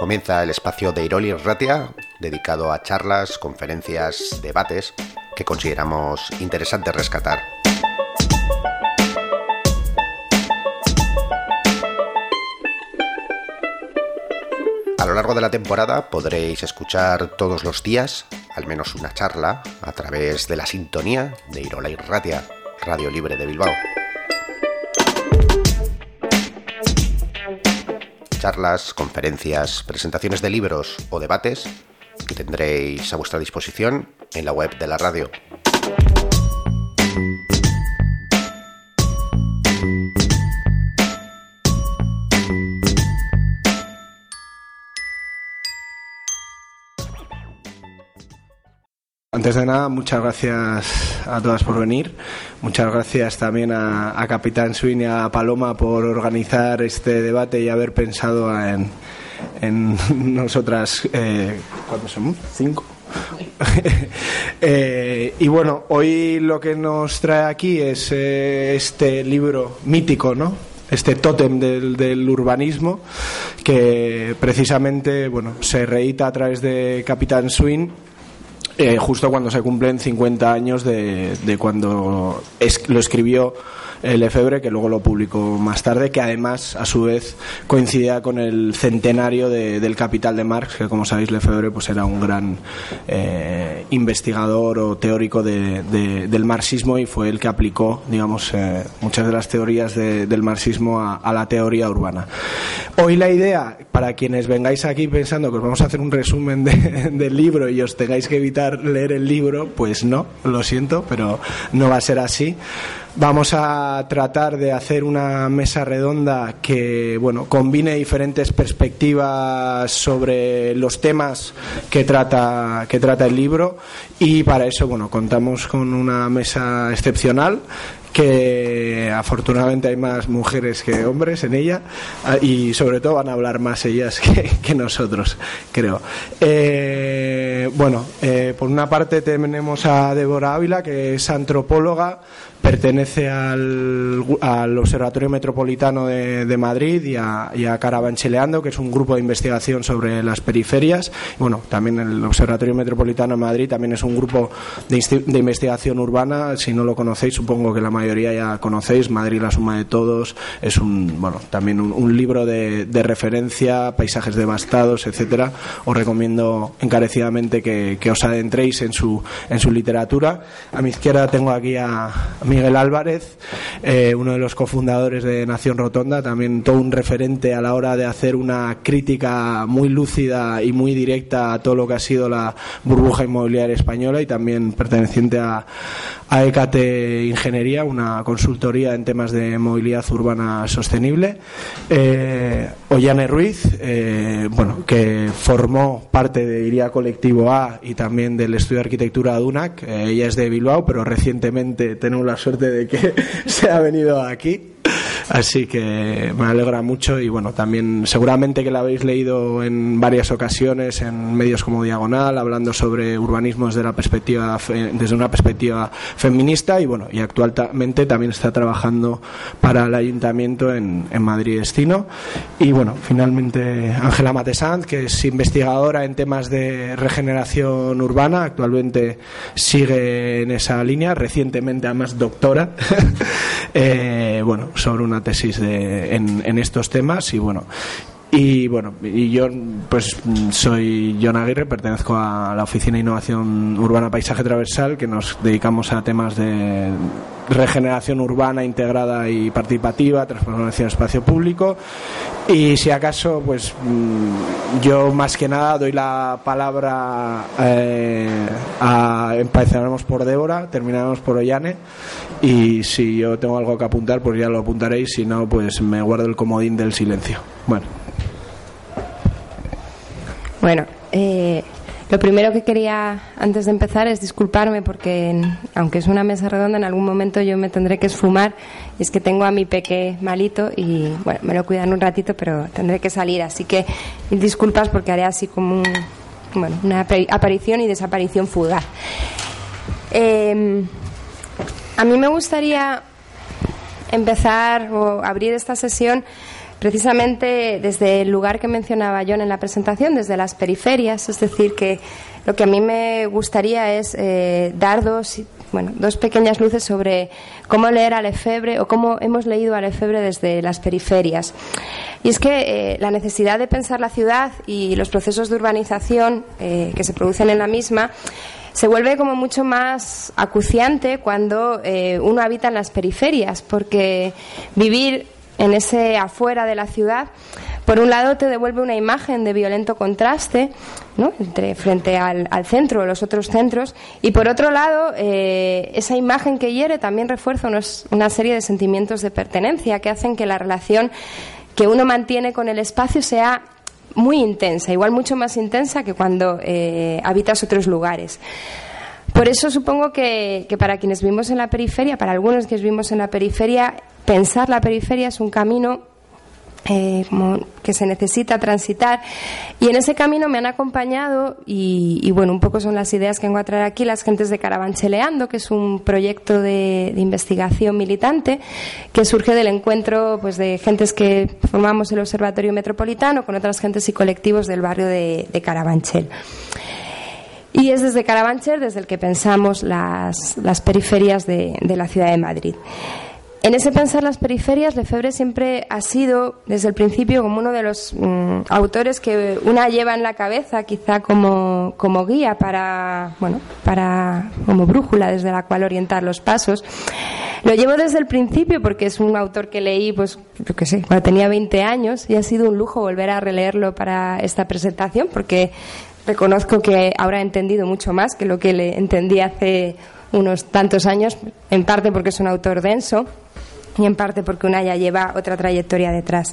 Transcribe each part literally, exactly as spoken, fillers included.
Comienza el espacio de Irol Irratia, dedicado a charlas, conferencias, debates que consideramos interesante rescatar. A lo largo de la temporada podréis escuchar todos los días al menos una charla a través de la sintonía de Irol Irratia, Radio Libre de Bilbao. Charlas, conferencias, presentaciones de libros o debates que tendréis a vuestra disposición en la web de la radio. Antes de nada, muchas gracias a todas por venir. Muchas gracias también a, a Capitán Swin y a Paloma por organizar este debate y haber pensado en, en nosotras. Eh, ¿Cuántos somos? ¿Cinco? eh, y bueno, hoy lo que nos trae aquí es eh, este libro mítico, ¿no? Este tótem del, del urbanismo que precisamente, bueno, se reedita a través de Capitán Swin. Eh, justo cuando se cumplen cincuenta años de, de cuando es, lo escribió Lefebvre, que luego lo publicó más tarde, que además a su vez coincidía con el centenario de, del Capital de Marx, que como sabéis Lefebvre pues era un gran eh, investigador o teórico de, de, del marxismo y fue el que aplicó, digamos, eh, muchas de las teorías de, del marxismo a, a la teoría urbana. Hoy la idea, para quienes vengáis aquí pensando que os vamos a hacer un resumen de, del libro y os tengáis que evitar leer el libro, pues no, lo siento, pero no va a ser así. Vamos a tratar de hacer una mesa redonda que, bueno, combine diferentes perspectivas sobre los temas que trata que trata el libro y para eso, bueno, contamos con una mesa excepcional que afortunadamente hay más mujeres que hombres en ella y sobre todo van a hablar más ellas que, que nosotros, creo. Eh, bueno, eh, por una parte tenemos a Débora Ávila, que es antropóloga, pertenece al, al Observatorio Metropolitano de, de Madrid y a, y a Carabancheleando, que es un grupo de investigación sobre las periferias. Bueno, también el Observatorio Metropolitano de Madrid también es un grupo de, insti- de investigación urbana. Si no lo conocéis, supongo que la mayoría ya conocéis. Madrid, la suma de todos, es un, bueno, también un, un libro de, de referencia, paisajes devastados, etcétera. Os recomiendo encarecidamente que, que os adentréis en su, en su literatura. A mi izquierda tengo aquí a Miguel Álvarez, eh, uno de los cofundadores de Nación Rotonda, también todo un referente a la hora de hacer una crítica muy lúcida y muy directa a todo lo que ha sido la burbuja inmobiliaria española y también perteneciente a, a Ecate Ingeniería, una consultoría en temas de movilidad urbana sostenible. Eh, Ollane Ruiz, eh, bueno, que formó parte de Iría Colectivo A y también del estudio de arquitectura de UNAC. Eh, ella es de Bilbao, pero recientemente tenemos la suerte de que se ha venido aquí. Así que me alegra mucho y bueno, también seguramente que la habéis leído en varias ocasiones en medios como Diagonal, hablando sobre urbanismo desde la perspectiva desde una perspectiva feminista y bueno, y actualmente también está trabajando para el Ayuntamiento en, en Madrid Destino. Y bueno, finalmente Ángela Matesanz, que es investigadora en temas de regeneración urbana, actualmente sigue en esa línea, recientemente además doctora eh, bueno, sobre una tesis de, en, en estos temas y bueno y bueno y yo pues soy Jon Aguirre, pertenezco a la Oficina de Innovación Urbana Paisaje Transversal, que nos dedicamos a temas de regeneración urbana integrada y participativa, transformación del espacio público y si acaso pues yo más que nada doy la palabra eh, a empezaremos por Débora, terminaremos por Ollane y si yo tengo algo que apuntar pues ya lo apuntaréis, si no pues me guardo el comodín del silencio. Bueno Bueno, eh, lo primero que quería antes de empezar es disculparme porque, aunque es una mesa redonda, en algún momento yo me tendré que esfumar y es que tengo a mi peque malito y, bueno, me lo cuidan un ratito, pero tendré que salir, así que disculpas porque haré así como un, bueno, una aparición y desaparición fugaz. Eh, a mí me gustaría empezar o abrir esta sesión precisamente desde el lugar que mencionaba John en la presentación, desde las periferias, es decir, que lo que a mí me gustaría es eh, dar dos, bueno, dos pequeñas luces sobre cómo leer a Lefebvre o cómo hemos leído a Lefebvre desde las periferias. Y es que eh, la necesidad de pensar la ciudad y los procesos de urbanización eh, que se producen en la misma se vuelve como mucho más acuciante cuando eh, uno habita en las periferias, porque vivir en ese afuera de la ciudad, por un lado te devuelve una imagen de violento contraste, ¿no?, entre frente al, al centro o los otros centros, y por otro lado eh, esa imagen que hiere también refuerza unos, una serie de sentimientos de pertenencia que hacen que la relación que uno mantiene con el espacio sea muy intensa, igual mucho más intensa que cuando eh, habitas otros lugares. Por eso supongo que, que para quienes vivimos en la periferia, para algunos que vivimos en la periferia, pensar la periferia es un camino eh, como que se necesita transitar, y en ese camino me han acompañado y, y bueno, un poco son las ideas que vengo a traer aquí las gentes de Carabancheleando, que es un proyecto de, de investigación militante que surge del encuentro pues de gentes que formamos el Observatorio Metropolitano con otras gentes y colectivos del barrio de, de Carabanchel. Y es desde Carabanchel desde el que pensamos las, las periferias de, de la ciudad de Madrid. En ese pensar las periferias, Lefebvre siempre ha sido, desde el principio, como uno de los mm, autores que una lleva en la cabeza, quizá como, como guía para, bueno, para, como brújula desde la cual orientar los pasos. Lo llevo desde el principio porque es un autor que leí, pues, yo qué sé, cuando tenía veinte años, y ha sido un lujo volver a releerlo para esta presentación, porque reconozco que ahora he entendido mucho más que lo que le entendí hace unos tantos años, en parte porque es un autor denso y en parte porque una ya lleva otra trayectoria detrás.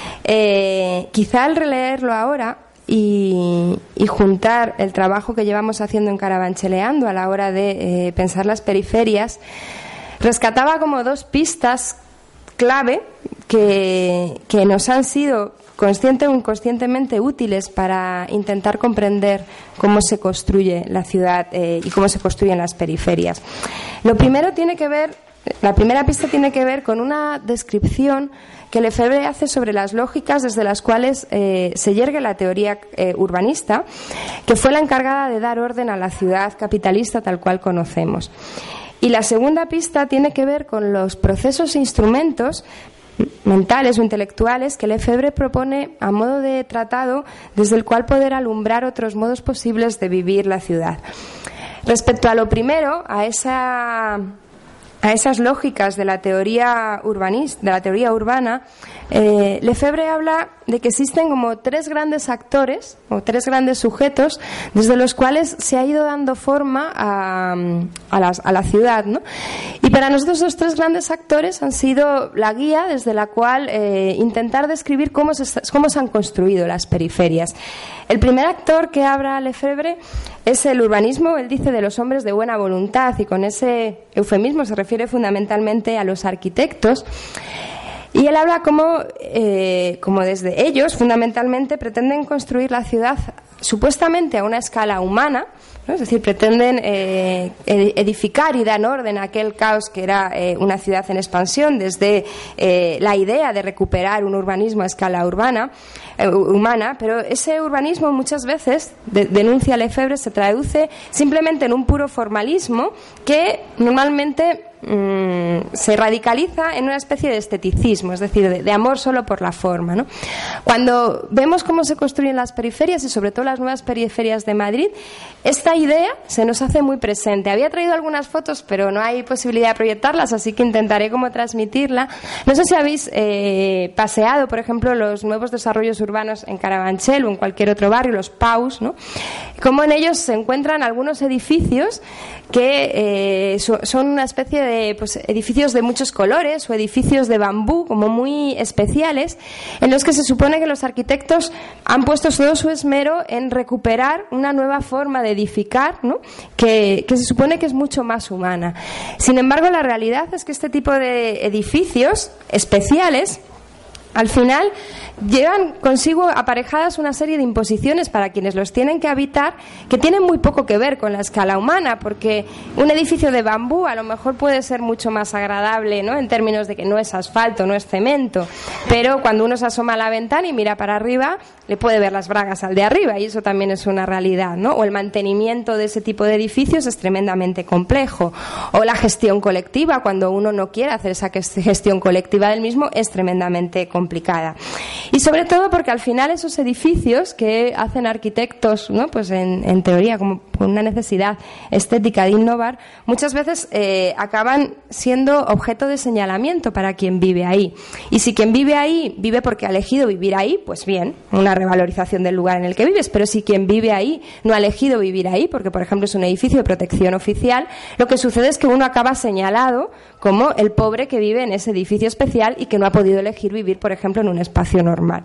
Eh, quizá al releerlo ahora y, y juntar el trabajo que llevamos haciendo en Carabancheleando a la hora de eh, pensar las periferias, rescataba como dos pistas clave que, que nos han sido consciente o inconscientemente útiles para intentar comprender cómo se construye la ciudad eh, y cómo se construyen las periferias. Lo primero tiene que ver, la primera pista tiene que ver con una descripción que Lefebvre hace sobre las lógicas desde las cuales eh, se yergue la teoría eh, urbanista, que fue la encargada de dar orden a la ciudad capitalista tal cual conocemos. Y la segunda pista tiene que ver con los procesos e instrumentos mentales o intelectuales que Lefebvre propone a modo de tratado desde el cual poder alumbrar otros modos posibles de vivir la ciudad. Respecto a lo primero, a esa a esas lógicas de la teoría urbanista, de la teoría urbana, eh, Lefebvre habla de que existen como tres grandes actores o tres grandes sujetos desde los cuales se ha ido dando forma a, a, las, a la ciudad, ¿no? Y para nosotros los tres grandes actores han sido la guía desde la cual eh, intentar describir cómo se, cómo se han construido las periferias. El primer actor que habla Lefebvre es el urbanismo, él dice, de los hombres de buena voluntad, y con ese eufemismo se refiere fundamentalmente a los arquitectos. Y él habla como, eh, como desde ellos, fundamentalmente, pretenden construir la ciudad supuestamente a una escala humana, ¿no? Es decir, pretenden eh, edificar y dar orden a aquel caos que era eh, una ciudad en expansión, desde eh, la idea de recuperar un urbanismo a escala urbana, eh, humana, pero ese urbanismo muchas veces, de, denuncia Lefebvre, se traduce simplemente en un puro formalismo que normalmente mm, se radicaliza en una especie de esteticismo, es decir, de, de amor solo por la forma, ¿no? Cuando vemos cómo se construyen las periferias y sobre todo las nuevas periferias de Madrid, esta idea se nos hace muy presente. Había traído algunas fotos, pero no hay posibilidad de proyectarlas, así que intentaré cómo transmitirla. No sé si habéis eh, paseado, por ejemplo, los nuevos desarrollos urbanos en Carabanchel o en cualquier otro barrio, los P A Us, ¿no? Cómo en ellos se encuentran algunos edificios que eh, so, son una especie de pues, edificios de muchos colores o edificios de bambú como muy especiales, en los que se supone que los arquitectos han puesto todo su esmero en recuperar una nueva forma de edificar, ¿no? que, que se supone que es mucho más humana. Sin embargo, la realidad es que este tipo de edificios especiales al final llevan consigo aparejadas una serie de imposiciones para quienes los tienen que habitar que tienen muy poco que ver con la escala humana, porque un edificio de bambú a lo mejor puede ser mucho más agradable, ¿no?, en términos de que no es asfalto, no es cemento, pero cuando uno se asoma a la ventana y mira para arriba le puede ver las bragas al de arriba, y eso también es una realidad, ¿no? O el mantenimiento de ese tipo de edificios es tremendamente complejo, o la gestión colectiva, cuando uno no quiere hacer esa gestión colectiva del mismo, es tremendamente complicada. Y sobre todo porque al final esos edificios que hacen arquitectos, ¿no?, pues en, en teoría como con una necesidad estética de innovar, muchas veces eh, acaban siendo objeto de señalamiento para quien vive ahí. Y si quien vive ahí vive porque ha elegido vivir ahí, pues bien, una revalorización del lugar en el que vives. Pero si quien vive ahí no ha elegido vivir ahí, porque por ejemplo es un edificio de protección oficial, lo que sucede es que uno acaba señalado como el pobre que vive en ese edificio especial y que no ha podido elegir vivir, por ejemplo, en un espacio normal.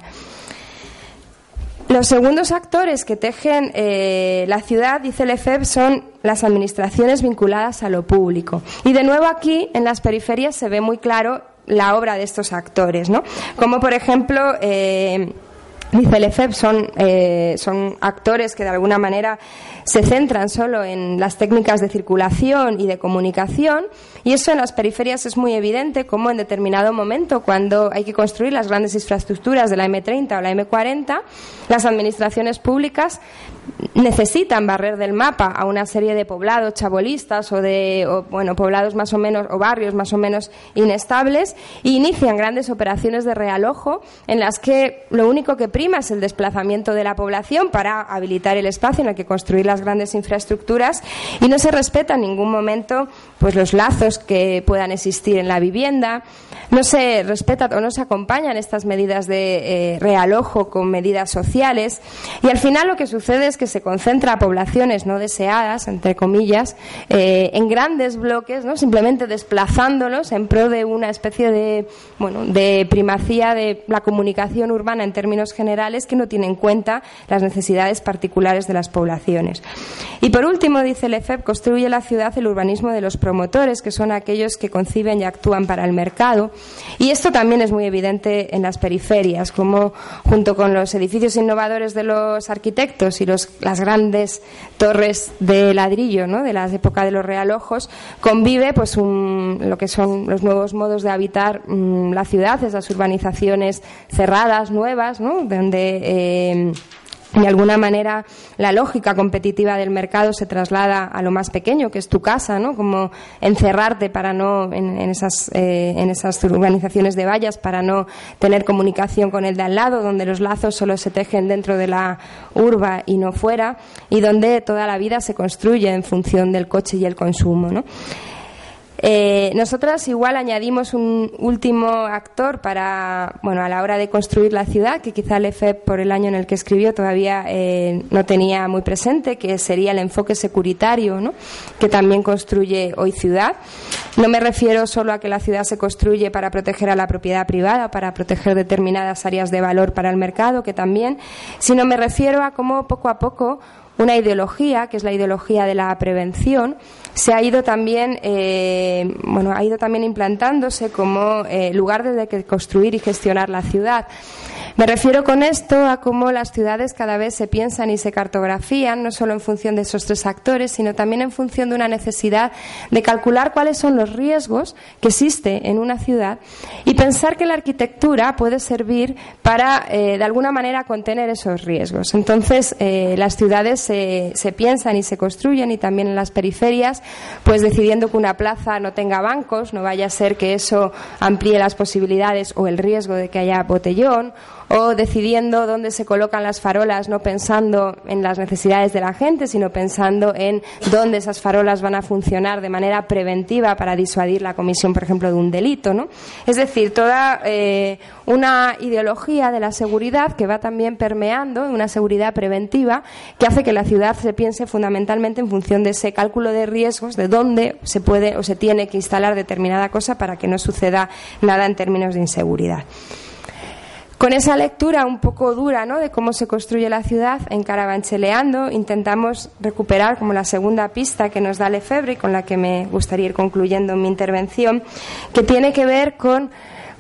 Los segundos actores que tejen eh, la ciudad, dice Lefebvre, son las administraciones vinculadas a lo público. Y de nuevo aquí, en las periferias, se ve muy claro la obra de estos actores, ¿no? Como por ejemplo, eh, dice Lefebvre, son, eh, son actores que de alguna manera se centran solo en las técnicas de circulación y de comunicación, y eso en las periferias es muy evidente, como en determinado momento, cuando hay que construir las grandes infraestructuras de la eme treinta o la eme cuarenta, las administraciones públicas necesitan barrer del mapa a una serie de poblados chabolistas o de o, bueno, poblados más o menos, o barrios más o menos inestables, e inician grandes operaciones de realojo en las que lo único que prima es el desplazamiento de la población para habilitar el espacio en el que construir las grandes infraestructuras, y no se respeta en ningún momento pues los lazos que puedan existir en la vivienda, no se respeta o no se acompañan estas medidas de eh, realojo con medidas sociales, y al final lo que sucede es que se concentra a poblaciones no deseadas, entre comillas, eh, en grandes bloques, ¿no?, simplemente desplazándolos en pro de una especie de, bueno, de primacía de la comunicación urbana en términos generales, que no tiene en cuenta las necesidades particulares de las poblaciones. Y por último, dice Lefebvre, construye la ciudad el urbanismo de los promotores, que son aquellos que conciben y actúan para el mercado, y esto también es muy evidente en las periferias, como junto con los edificios innovadores de los arquitectos y los, las grandes torres de ladrillo, ¿no?, de la época de los realojos, convive pues un, lo que son los nuevos modos de habitar mmm, la ciudad, esas urbanizaciones cerradas, nuevas, ¿no?, donde eh, de alguna manera la lógica competitiva del mercado se traslada a lo más pequeño, que es tu casa, ¿no?, como encerrarte para no en, en esas eh, en esas urbanizaciones de vallas para no tener comunicación con el de al lado, donde los lazos solo se tejen dentro de la urba y no fuera, y donde toda la vida se construye en función del coche y el consumo, ¿no? Eh, nosotras igual añadimos un último actor para, bueno, a la hora de construir la ciudad, que quizá Lefebvre, por el año en el que escribió, todavía eh, no tenía muy presente, que sería el enfoque securitario, ¿no?, que también construye hoy ciudad. No me refiero solo a que la ciudad se construye para proteger a la propiedad privada, para proteger determinadas áreas de valor para el mercado, que también, sino me refiero a cómo poco a poco una ideología, que es la ideología de la prevención, se ha ido también eh, bueno ha ido también implantándose como eh, lugar desde que construir y gestionar la ciudad. Me refiero con esto a cómo las ciudades cada vez se piensan y se cartografían, no solo en función de esos tres actores, sino también en función de una necesidad de calcular cuáles son los riesgos que existe en una ciudad y pensar que la arquitectura puede servir para, eh, de alguna manera, contener esos riesgos. Entonces, eh, las ciudades se, se piensan y se construyen, y también en las periferias, pues decidiendo que una plaza no tenga bancos, no vaya a ser que eso amplíe las posibilidades o el riesgo de que haya botellón, o decidiendo dónde se colocan las farolas, no pensando en las necesidades de la gente, sino pensando en dónde esas farolas van a funcionar de manera preventiva para disuadir la comisión, por ejemplo, de un delito, ¿no? Es decir, toda eh, una ideología de la seguridad que va también permeando, una seguridad preventiva, que hace que la ciudad se piense fundamentalmente en función de ese cálculo de riesgos, de dónde se puede o se tiene que instalar determinada cosa para que no suceda nada en términos de inseguridad. Con esa lectura un poco dura, ¿no?, de cómo se construye la ciudad, en Carabancheleando intentamos recuperar como la segunda pista que nos da Lefebvre, y con la que me gustaría ir concluyendo mi intervención, que tiene que ver con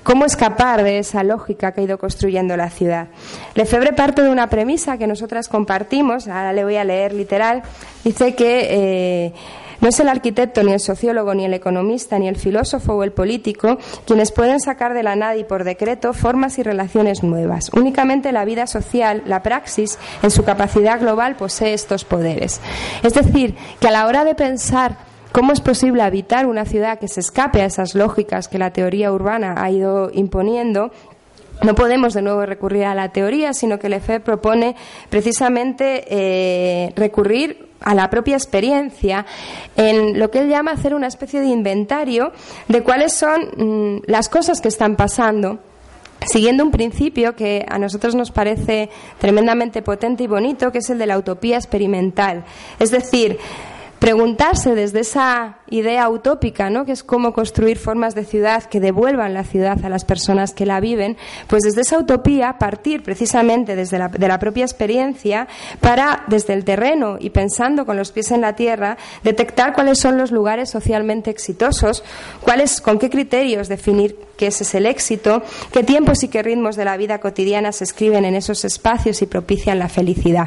¿Cómo escapar de esa lógica que ha ido construyendo la ciudad? Lefebvre parte de una premisa que nosotras compartimos, ahora le voy a leer literal, dice que eh, no es el arquitecto, ni el sociólogo, ni el economista, ni el filósofo o el político quienes pueden sacar de la nada y por decreto formas y relaciones nuevas. Únicamente la vida social, la praxis, en su capacidad global posee estos poderes. Es decir, que a la hora de pensar ¿cómo es posible habitar una ciudad que se escape a esas lógicas que la teoría urbana ha ido imponiendo? No podemos de nuevo recurrir a la teoría, sino que Lefebvre propone precisamente eh, recurrir a la propia experiencia en lo que él llama hacer una especie de inventario de cuáles son mmm, las cosas que están pasando, siguiendo un principio que a nosotros nos parece tremendamente potente y bonito, que es el de la utopía experimental. Es decir, preguntarse desde esa idea utópica, ¿no?, que es cómo construir formas de ciudad que devuelvan la ciudad a las personas que la viven, pues desde esa utopía partir precisamente desde la, de la propia experiencia para, desde el terreno y pensando con los pies en la tierra, detectar cuáles son los lugares socialmente exitosos, cuáles, con qué criterios definir qué ese es el éxito, qué tiempos y qué ritmos de la vida cotidiana se escriben en esos espacios y propician la felicidad.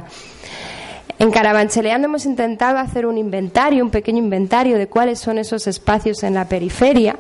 En Carabancheleando hemos intentado hacer un inventario, un pequeño inventario de cuáles son esos espacios en la periferia.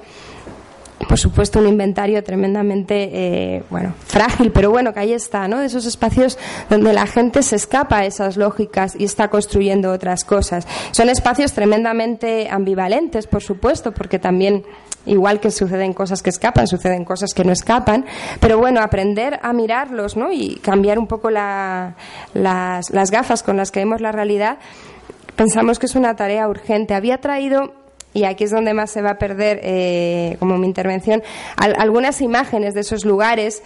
Por supuesto, un inventario tremendamente eh, bueno, frágil, pero bueno, que ahí está, ¿no? De esos espacios donde la gente se escapa a esas lógicas y está construyendo otras cosas. Son espacios tremendamente ambivalentes, por supuesto, porque también, igual que suceden cosas que escapan, suceden cosas que no escapan, pero bueno, aprender a mirarlos, ¿no?, y cambiar un poco la, las, las gafas con las que vemos la realidad, pensamos que es una tarea urgente. Había traído, y aquí es donde más se va a perder eh, como mi intervención, al, algunas imágenes de esos lugares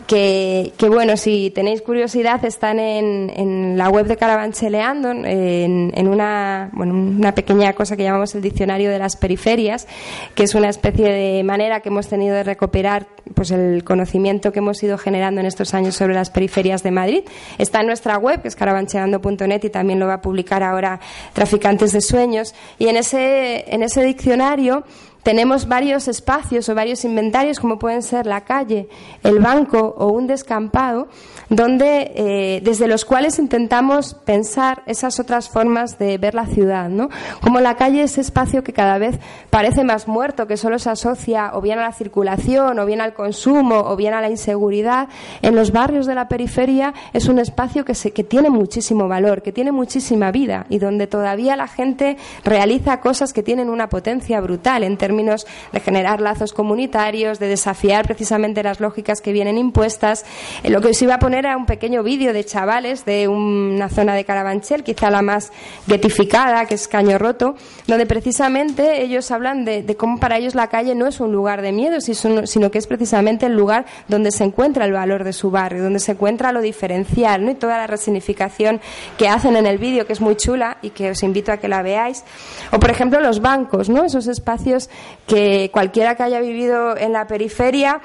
que, que bueno, si tenéis curiosidad, están en, en la web de Carabancheleando, en, en una, bueno, una pequeña cosa que llamamos el diccionario de las periferias, que es una especie de manera que hemos tenido de recuperar pues el conocimiento que hemos ido generando en estos años sobre las periferias de Madrid. Está en nuestra web, que es carabancheleando punto net, y también lo va a publicar ahora Traficantes de Sueños, y en ese, en ese diccionario tenemos varios espacios o varios inventarios, como pueden ser la calle, el banco o un descampado, donde eh, desde los cuales intentamos pensar esas otras formas de ver la ciudad, ¿no? Como la calle es espacio que cada vez parece más muerto, que solo se asocia o bien a la circulación, o bien al consumo, o bien a la inseguridad. En los barrios de la periferia es un espacio que, se, que tiene muchísimo valor, que tiene muchísima vida, y donde todavía la gente realiza cosas que tienen una potencia brutal en términos de generar lazos comunitarios, de desafiar precisamente las lógicas que vienen impuestas. Eh, lo que os iba a poner era un pequeño vídeo de chavales de una zona de Carabanchel, quizá la más ghettificada, que es Caño Roto, donde precisamente ellos hablan de, de cómo para ellos la calle no es un lugar de miedo, sino que es precisamente el lugar donde se encuentra el valor de su barrio, donde se encuentra lo diferencial, ¿no?, y toda la resignificación que hacen en el vídeo, que es muy chula y que os invito a que la veáis. O por ejemplo los bancos, ¿no?, esos espacios que cualquiera que haya vivido en la periferia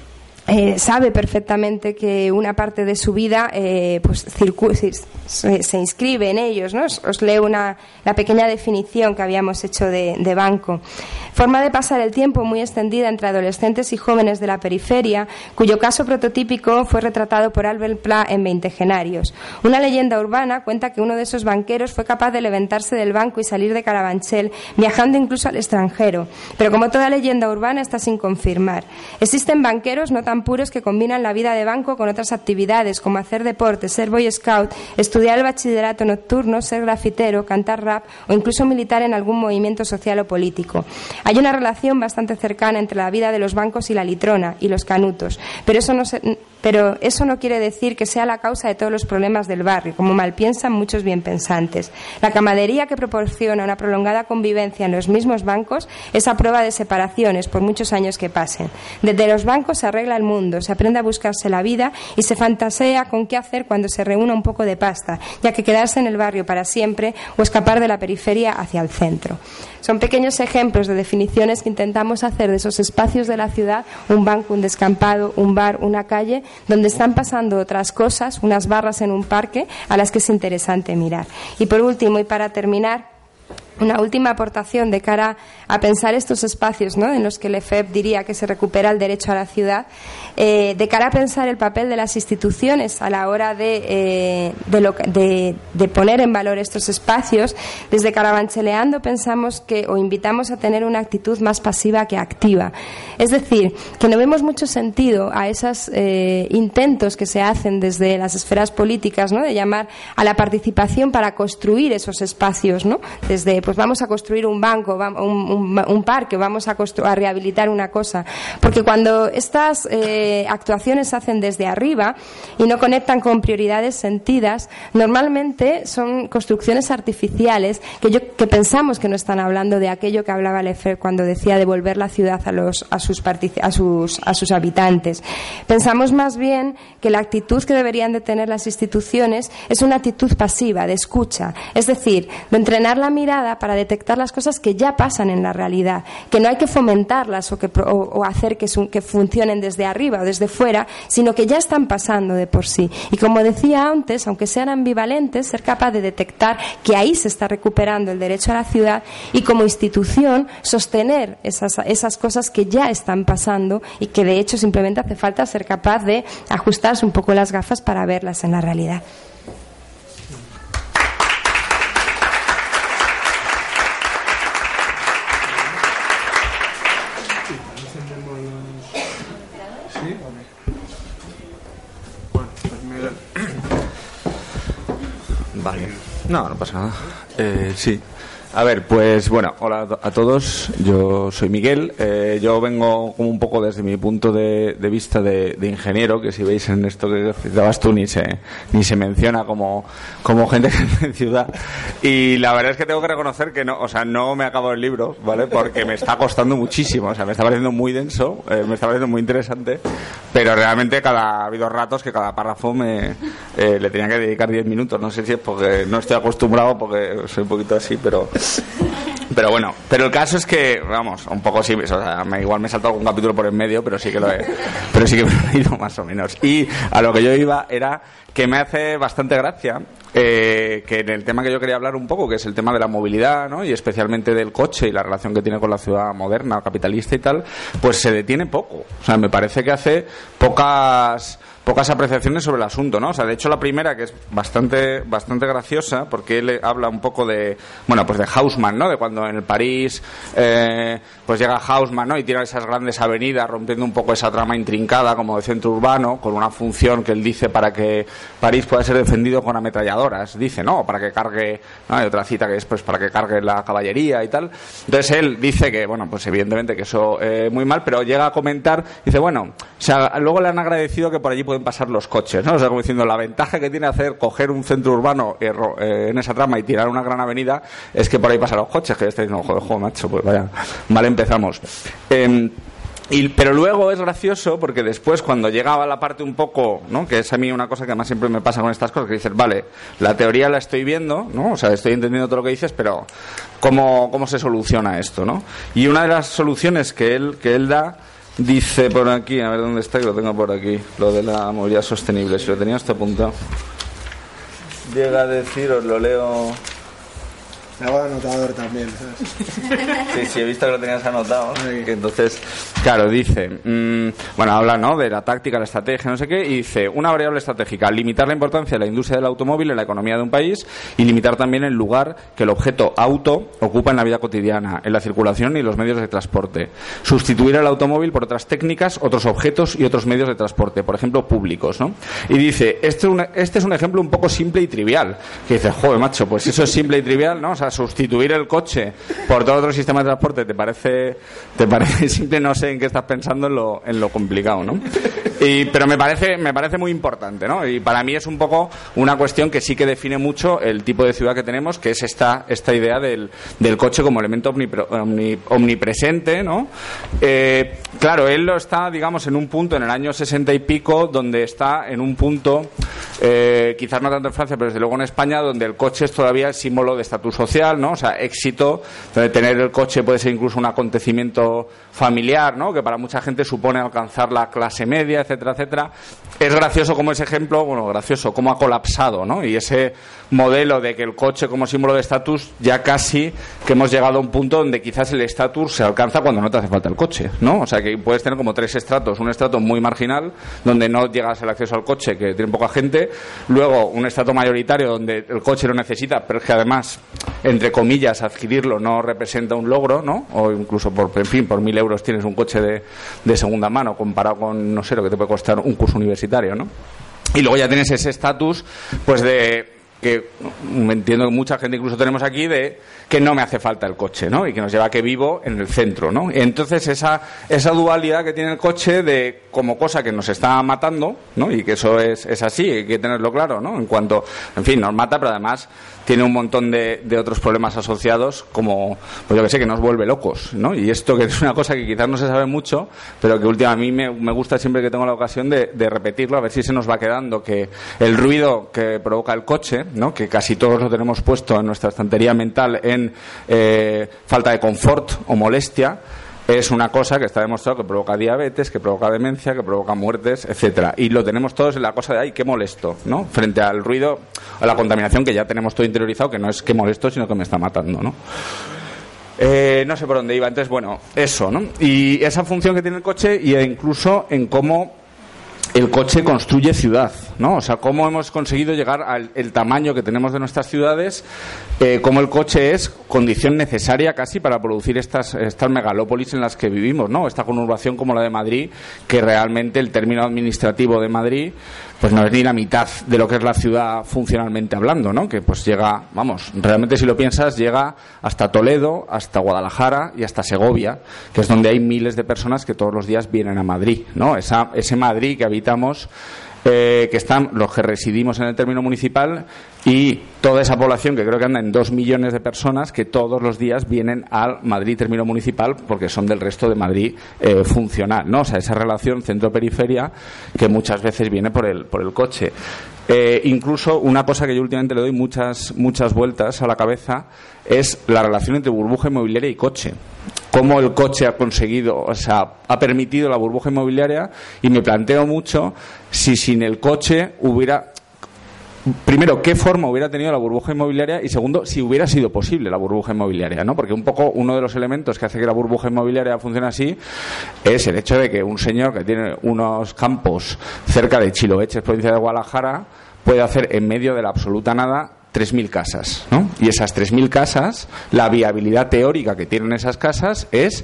Eh, sabe perfectamente que una parte de su vida eh, pues circu- se, se inscribe en ellos, ¿no? Os, os leo una, la pequeña definición que habíamos hecho de, de banco. Forma de pasar el tiempo muy extendida entre adolescentes y jóvenes de la periferia, cuyo caso prototípico fue retratado por Albert Pla en Veintegenarios. Una leyenda urbana cuenta que uno de esos banqueros fue capaz de levantarse del banco y salir de Carabanchel, viajando incluso al extranjero. Pero como toda leyenda urbana, está sin confirmar. Existen banqueros no tan puros que combinan la vida de banco con otras actividades, como hacer deporte, ser boy scout, estudiar el bachillerato nocturno, ser grafitero, cantar rap o incluso militar en algún movimiento social o político. Hay una relación bastante cercana entre la vida de los bancos y la litrona y los canutos, pero eso no se, pero eso no quiere decir que sea la causa de todos los problemas del barrio, como mal piensan muchos bienpensantes. La camaradería que proporciona una prolongada convivencia en los mismos bancos es a prueba de separaciones, por muchos años que pasen. Desde los bancos se arregla el mundo, se aprende a buscarse la vida y se fantasea con qué hacer cuando se reúna un poco de pasta, ya que quedarse en el barrio para siempre o escapar de la periferia hacia el centro. Son pequeños ejemplos de definiciones que intentamos hacer de esos espacios de la ciudad, un banco, un descampado, un bar, una calle, donde están pasando otras cosas, unas barras en un parque, a las que es interesante mirar. Y por último, y para terminar, una última aportación de cara a pensar estos espacios, ¿no?, en los que Lefebvre diría que se recupera el derecho a la ciudad, eh, de cara a pensar el papel de las instituciones a la hora de, eh, de, lo, de, de poner en valor estos espacios. Desde Carabancheleando pensamos que, o invitamos a tener una actitud más pasiva que activa. Es decir, que no vemos mucho sentido a esos eh, intentos que se hacen desde las esferas políticas, ¿no?, de llamar a la participación para construir esos espacios, ¿no?, desde pues vamos a construir un banco, un, un, un parque, vamos a, a rehabilitar una cosa. Porque cuando estas eh, actuaciones se hacen desde arriba y no conectan con prioridades sentidas, normalmente son construcciones artificiales que, yo, que pensamos que no están hablando de aquello que hablaba Lefebvre cuando decía devolver la ciudad a, los, a, sus, a, sus, a sus habitantes. Pensamos más bien que la actitud que deberían de tener las instituciones es una actitud pasiva, de escucha, es decir, de entrenar la mirada para detectar las cosas que ya pasan en la realidad, que no hay que fomentarlas o, que, o, o hacer que, su, que funcionen desde arriba o desde fuera, sino que ya están pasando de por sí. Y como decía antes, aunque sean ambivalentes, ser capaz de detectar que ahí se está recuperando el derecho a la ciudad y como institución sostener esas, esas cosas que ya están pasando y que de hecho simplemente hace falta ser capaz de ajustarse un poco las gafas para verlas en la realidad. Vale. No, no pasa nada. Eh, sí. A ver, pues bueno, hola a todos. Yo soy Miguel. Eh, yo vengo como un poco desde mi punto de, de vista de, de ingeniero, que si veis en esto que citabas tú ni se ni se menciona como como gente que vive en ciudad. Y la verdad es que tengo que reconocer que no, o sea, no me acabo el libro, ¿vale? Porque me está costando muchísimo. O sea, me está pareciendo muy denso, eh, me está pareciendo muy interesante, pero realmente cada ha habido ratos que cada párrafo me eh, le tenía que dedicar diez minutos. No sé si es porque no estoy acostumbrado, porque soy un poquito así, pero Pero bueno, pero el caso es que, vamos, un poco sí, o sea, me, igual me he saltado algún capítulo por en medio, pero sí que lo he, pero sí que me he leído más o menos. Y a lo que yo iba era que me hace bastante gracia eh, que en el tema que yo quería hablar un poco, que es el tema de la movilidad, ¿no?, y especialmente del coche y la relación que tiene con la ciudad moderna, capitalista y tal, pues se detiene poco. O sea, me parece que hace pocas... pocas apreciaciones sobre el asunto, ¿no? O sea, de hecho la primera, que es bastante bastante graciosa, porque él habla un poco de, bueno, pues de Haussmann, ¿no? De cuando en el París eh, pues llega Haussmann, ¿no?, y tiene esas grandes avenidas rompiendo un poco esa trama intrincada como de centro urbano, con una función que él dice para que París pueda ser defendido con ametralladoras, dice, ¿no? Para que cargue, ¿no? Hay otra cita que es pues para que cargue la caballería y tal. Entonces él dice que, bueno, pues evidentemente que eso eh, muy mal, pero llega a comentar, dice, bueno, o sea, luego le han agradecido que por allí pueden pasar los coches, ¿no? O sea, como diciendo, la ventaja que tiene hacer coger un centro urbano eh, eh, en esa trama y tirar una gran avenida es que por ahí pasan los coches, que está diciendo, joder, joder, macho, pues vaya, mal empezamos. Eh, Y, pero luego es gracioso porque después cuando llegaba la parte un poco, ¿no?, que es a mí una cosa que además siempre me pasa con estas cosas, que dices, vale, la teoría la estoy viendo, ¿no?, o sea, estoy entendiendo todo lo que dices, pero ¿cómo, cómo se soluciona esto, ¿no? Y una de las soluciones que él, que él da, dice por aquí, a ver dónde está, que lo tengo por aquí, lo de la movilidad sostenible, si lo tenía esto apuntado. Llega a decir, os lo leo... Me hago anotador también, ¿sabes? Sí, sí, he visto que lo tenías anotado. Que entonces, claro, dice, mmm, bueno, habla, ¿no?, de la táctica, la estrategia, no sé qué, y dice, una variable estratégica, limitar la importancia de la industria del automóvil en la economía de un país y limitar también el lugar que el objeto auto ocupa en la vida cotidiana, en la circulación y los medios de transporte. Sustituir el automóvil por otras técnicas, otros objetos y otros medios de transporte, por ejemplo, públicos, ¿no? Y dice, este es un, este es un ejemplo un poco simple y trivial. Que dice, joder, macho, pues eso es simple y trivial, ¿no? O sea, sustituir el coche por todo otro sistema de transporte te parece te parece simple, no sé en qué estás pensando en lo, en lo complicado, ¿no? Y, pero me parece me parece muy importante, ¿no? Y para mí es un poco una cuestión que sí que define mucho el tipo de ciudad que tenemos, que es esta esta idea del, del coche como elemento omnipre, omni, omnipresente, ¿no? Eh, claro, él lo está, digamos, en un punto en el año sesenta y pico, donde está en un punto, eh, quizás no tanto en Francia, pero desde luego en España, donde el coche es todavía el símbolo de estatus social, ¿no? O sea, éxito, donde tener el coche puede ser incluso un acontecimiento familiar, ¿no?, que para mucha gente supone alcanzar la clase media, etcétera, etcétera. Es gracioso como ese ejemplo, bueno, gracioso, cómo ha colapsado, ¿no? Y ese modelo de que el coche como símbolo de estatus, ya casi que hemos llegado a un punto donde quizás el estatus se alcanza cuando no te hace falta el coche, ¿no? O sea, que puedes tener como tres estratos. Un estrato muy marginal, donde no llegas el acceso al coche, que tiene poca gente. Luego, un estrato mayoritario, donde el coche lo necesita, pero es que además, entre comillas, adquirirlo no representa un logro, ¿no? O incluso, por, en fin, por mil euros tienes un coche de, de segunda mano, comparado con, no sé, lo que te puede costar un curso universitario, ¿no? Y luego ya tienes ese estatus, pues de... que me entiendo que mucha gente incluso tenemos aquí, de que no me hace falta el coche, ¿no? Y que nos lleva a que vivo en el centro, ¿no? Y entonces esa esa dualidad que tiene el coche de como cosa que nos está matando, ¿no? Y que eso es, es así, hay que tenerlo claro, ¿no? En cuanto, en fin, nos mata, pero además tiene un montón de, de otros problemas asociados, como, pues yo que sé, que nos vuelve locos, ¿no? Y esto que es una cosa que quizás no se sabe mucho, pero que últimamente a mí me, me gusta siempre que tengo la ocasión de, de repetirlo, a ver si se nos va quedando, que el ruido que provoca el coche, ¿no? Que casi todos lo tenemos puesto en nuestra estantería mental en eh, falta de confort o molestia, es una cosa que está demostrado que provoca diabetes, que provoca demencia, que provoca muertes, etcétera. Y lo tenemos todos en la cosa de, ay, qué molesto, ¿no? Frente al ruido, a la contaminación que ya tenemos todo interiorizado, que no es que molesto, sino que me está matando, ¿no? Eh, no sé por dónde iba. Entonces, bueno, eso, ¿no? Y esa función que tiene el coche, y incluso en cómo el coche construye ciudad, ¿no? O sea, cómo hemos conseguido llegar al el tamaño que tenemos de nuestras ciudades, eh, cómo el coche es condición necesaria casi para producir estas, estas megalópolis en las que vivimos, ¿no? Esta conurbación como la de Madrid, que realmente el término administrativo de Madrid pues no es ni la mitad de lo que es la ciudad funcionalmente hablando, ¿no? Que pues llega, vamos, realmente si lo piensas, llega hasta Toledo, hasta Guadalajara y hasta Segovia, que es donde hay miles de personas que todos los días vienen a Madrid, ¿no? Esa, ese Madrid que habitamos, eh, que están los que residimos en el término municipal, y toda esa población, que creo que anda en dos millones de personas, que todos los días vienen al Madrid término municipal porque son del resto de Madrid eh, funcional, ¿no? O sea, esa relación centro-periferia que muchas veces viene por el, por el coche. Eh, incluso una cosa que yo últimamente le doy muchas, muchas vueltas a la cabeza es la relación entre burbuja inmobiliaria y coche. Cómo el coche ha conseguido, o sea, ha permitido la burbuja inmobiliaria, y me planteo mucho si sin el coche hubiera... Primero, ¿qué forma hubiera tenido la burbuja inmobiliaria? Y segundo, si hubiera sido posible la burbuja inmobiliaria, ¿no? Porque un poco uno de los elementos que hace que la burbuja inmobiliaria funcione así es el hecho de que un señor que tiene unos campos cerca de Chiloeches, provincia de Guadalajara, puede hacer en medio de la absoluta nada tres mil casas, ¿no? Y esas tres mil casas, la viabilidad teórica que tienen esas casas es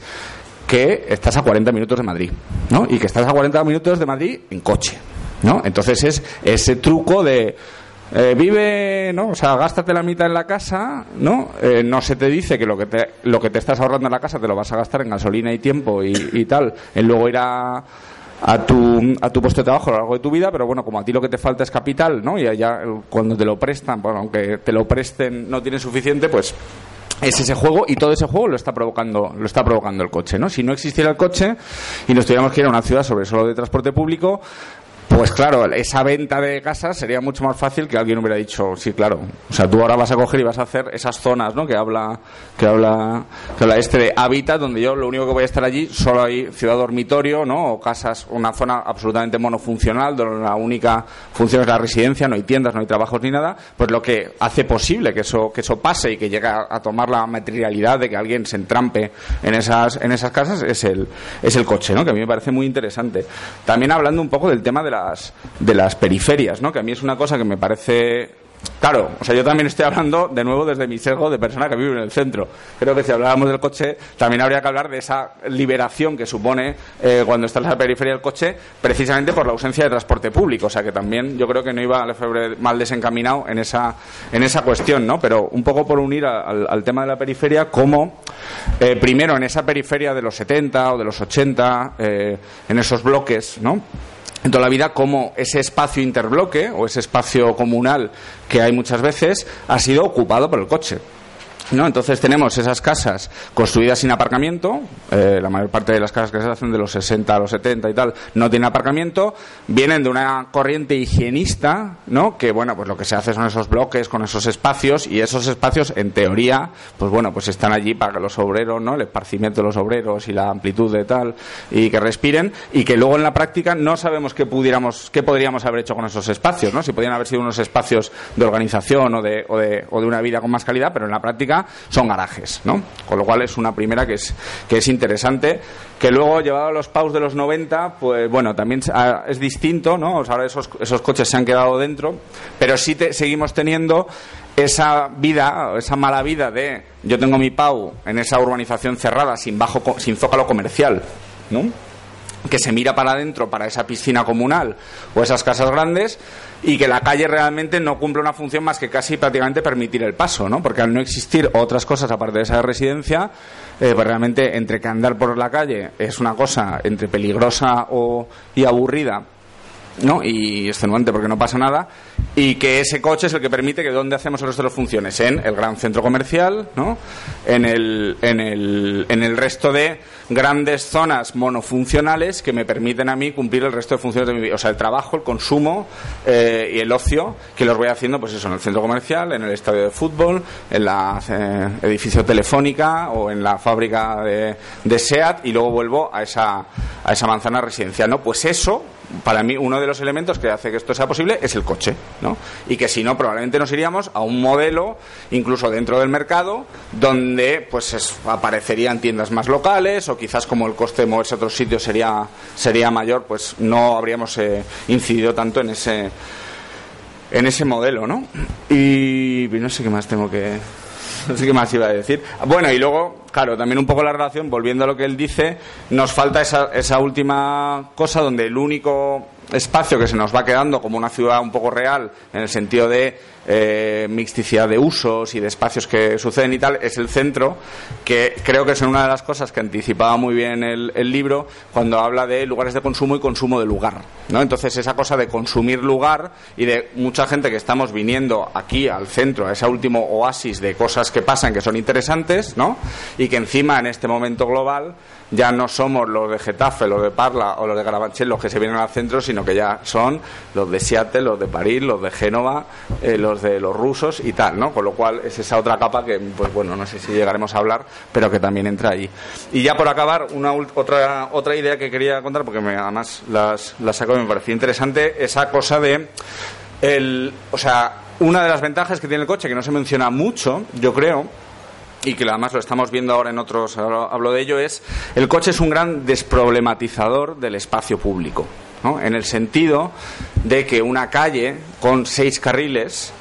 que estás a cuarenta minutos de Madrid, ¿no? Y que estás a cuarenta minutos de Madrid en coche, ¿no? Entonces es ese truco de... Eh, vive, ¿no? O sea, gástate la mitad en la casa, ¿no? Eh, no se te dice que lo que te, lo que te estás ahorrando en la casa te lo vas a gastar en gasolina y tiempo y, y tal, en luego ir a, a tu a tu puesto de trabajo a lo largo de tu vida, pero bueno, como a ti lo que te falta es capital, ¿no? Y allá cuando te lo prestan, bueno, aunque te lo presten no tienes suficiente, pues es ese juego, y todo ese juego lo está provocando lo está provocando el coche, ¿no? Si no existiera el coche y nos tuviéramos que ir a una ciudad sobre solo de transporte público, pues claro, esa venta de casas sería mucho más fácil que alguien hubiera dicho, sí, claro. O sea, tú ahora vas a coger y vas a hacer esas zonas, ¿no? Que habla, que habla, que habla este de hábitat, donde yo lo único que voy a estar allí, solo hay ciudad dormitorio, ¿no? O casas, una zona absolutamente monofuncional, donde la única función es la residencia, no hay tiendas, no hay trabajos ni nada. Pues lo que hace posible que eso, que eso pase y que llegue a, a tomar la materialidad de que alguien se entrampe en esas, en esas casas es el, es el coche, ¿no? Que a mí me parece muy interesante. También hablando un poco del tema de la de las periferias, ¿no? Que a mí es una cosa que me parece... Claro, o sea, yo también estoy hablando de nuevo desde mi sesgo de persona que vive en el centro. Creo que si hablábamos del coche también habría que hablar de esa liberación que supone eh, cuando estás en la periferia del coche, precisamente por la ausencia de transporte público. O sea, que también yo creo que no iba Lefebvre mal desencaminado en esa en esa cuestión, ¿no? Pero un poco por unir a, al, al tema de la periferia, como eh, primero en esa periferia de los setenta o de los ochenta, eh, en esos bloques, ¿no? En toda la vida, como ese espacio interbloque o ese espacio comunal que hay muchas veces ha sido ocupado por el coche. ¿no? Entonces tenemos esas casas construidas sin aparcamiento, eh, la mayor parte de las casas que se hacen de los sesenta a los setenta y tal no tienen aparcamiento, vienen de una corriente higienista, ¿no? Que bueno, pues lo que se hace son esos bloques con esos espacios, y esos espacios en teoría, pues bueno, pues están allí para que los obreros, ¿no? El esparcimiento de los obreros y la amplitud de tal, y que respiren, y que luego en la práctica no sabemos qué pudiéramos, qué podríamos haber hecho con esos espacios, ¿no? Si podrían haber sido unos espacios de organización o de, o de, o de una vida con más calidad, pero en la práctica son garajes, ¿no? Con lo cual es una primera que es que es interesante, que luego llevado a los P A Us de los noventa, pues bueno, también es distinto, ¿no? O sea, ahora esos, esos coches se han quedado dentro, pero sí te, seguimos teniendo esa vida, esa mala vida de yo tengo mi P A U en esa urbanización cerrada, sin bajo, sin zócalo comercial, ¿no? Que se mira para adentro, para esa piscina comunal o esas casas grandes, y que la calle realmente no cumple una función más que casi prácticamente permitir el paso, ¿no? Porque al no existir otras cosas aparte de esa residencia, eh, pues realmente entre que andar por la calle es una cosa entre peligrosa o, y aburrida, ¿no? Y extenuante porque no pasa nada, y que ese coche es el que permite que donde hacemos el resto de las funciones, en el gran centro comercial, ¿no? En el, en el, en el resto de grandes zonas monofuncionales que me permiten a mí cumplir el resto de funciones de mi vida, o sea, el trabajo, el consumo eh, y el ocio, que los voy haciendo, pues eso, en el centro comercial, en el estadio de fútbol, en la eh, edificio Telefónica o en la fábrica de, de SEAT, y luego vuelvo a esa, a esa manzana residencial, ¿no? Pues eso, para mí, uno de los elementos que hace que esto sea posible es el coche, ¿no? Y que si no, probablemente nos iríamos a un modelo, incluso dentro del mercado, donde pues es, aparecerían tiendas más locales, o quizás como el coste de moverse a otros sitios sería, sería mayor, pues no habríamos eh, incidido tanto en ese, en ese modelo, ¿no? Y no sé qué más tengo que... No sé qué más iba a decir. Bueno, y luego, claro, también un poco la relación, volviendo a lo que él dice, nos falta esa, esa última cosa donde el único espacio que se nos va quedando como una ciudad un poco real, en el sentido de eh, mixticidad de usos y de espacios que suceden y tal, es el centro, que creo que es una de las cosas que anticipaba muy bien el, el libro cuando habla de lugares de consumo y consumo de lugar, ¿no? Entonces esa cosa de consumir lugar, y de mucha gente que estamos viniendo aquí al centro, a ese último oasis de cosas que pasan que son interesantes, ¿no? Y que encima en este momento global ya no somos los de Getafe, los de Parla o los de Carabanchel los que se vienen al centro, sino que ya son los de Seattle, los de París, los de Génova, eh, los de los rusos y tal, ¿no? Con lo cual es esa otra capa que, pues bueno, no sé si llegaremos a hablar, pero que también entra allí. Y ya por acabar, una otra otra idea que quería contar, porque me, además las, las saco y me pareció interesante, esa cosa de el, o sea, una de las ventajas que tiene el coche, que no se menciona mucho, yo creo, y que además lo estamos viendo ahora en otros, ahora hablo de ello, es el coche es un gran desproblematizador del espacio público, ¿no? En el sentido de que una calle con seis carriles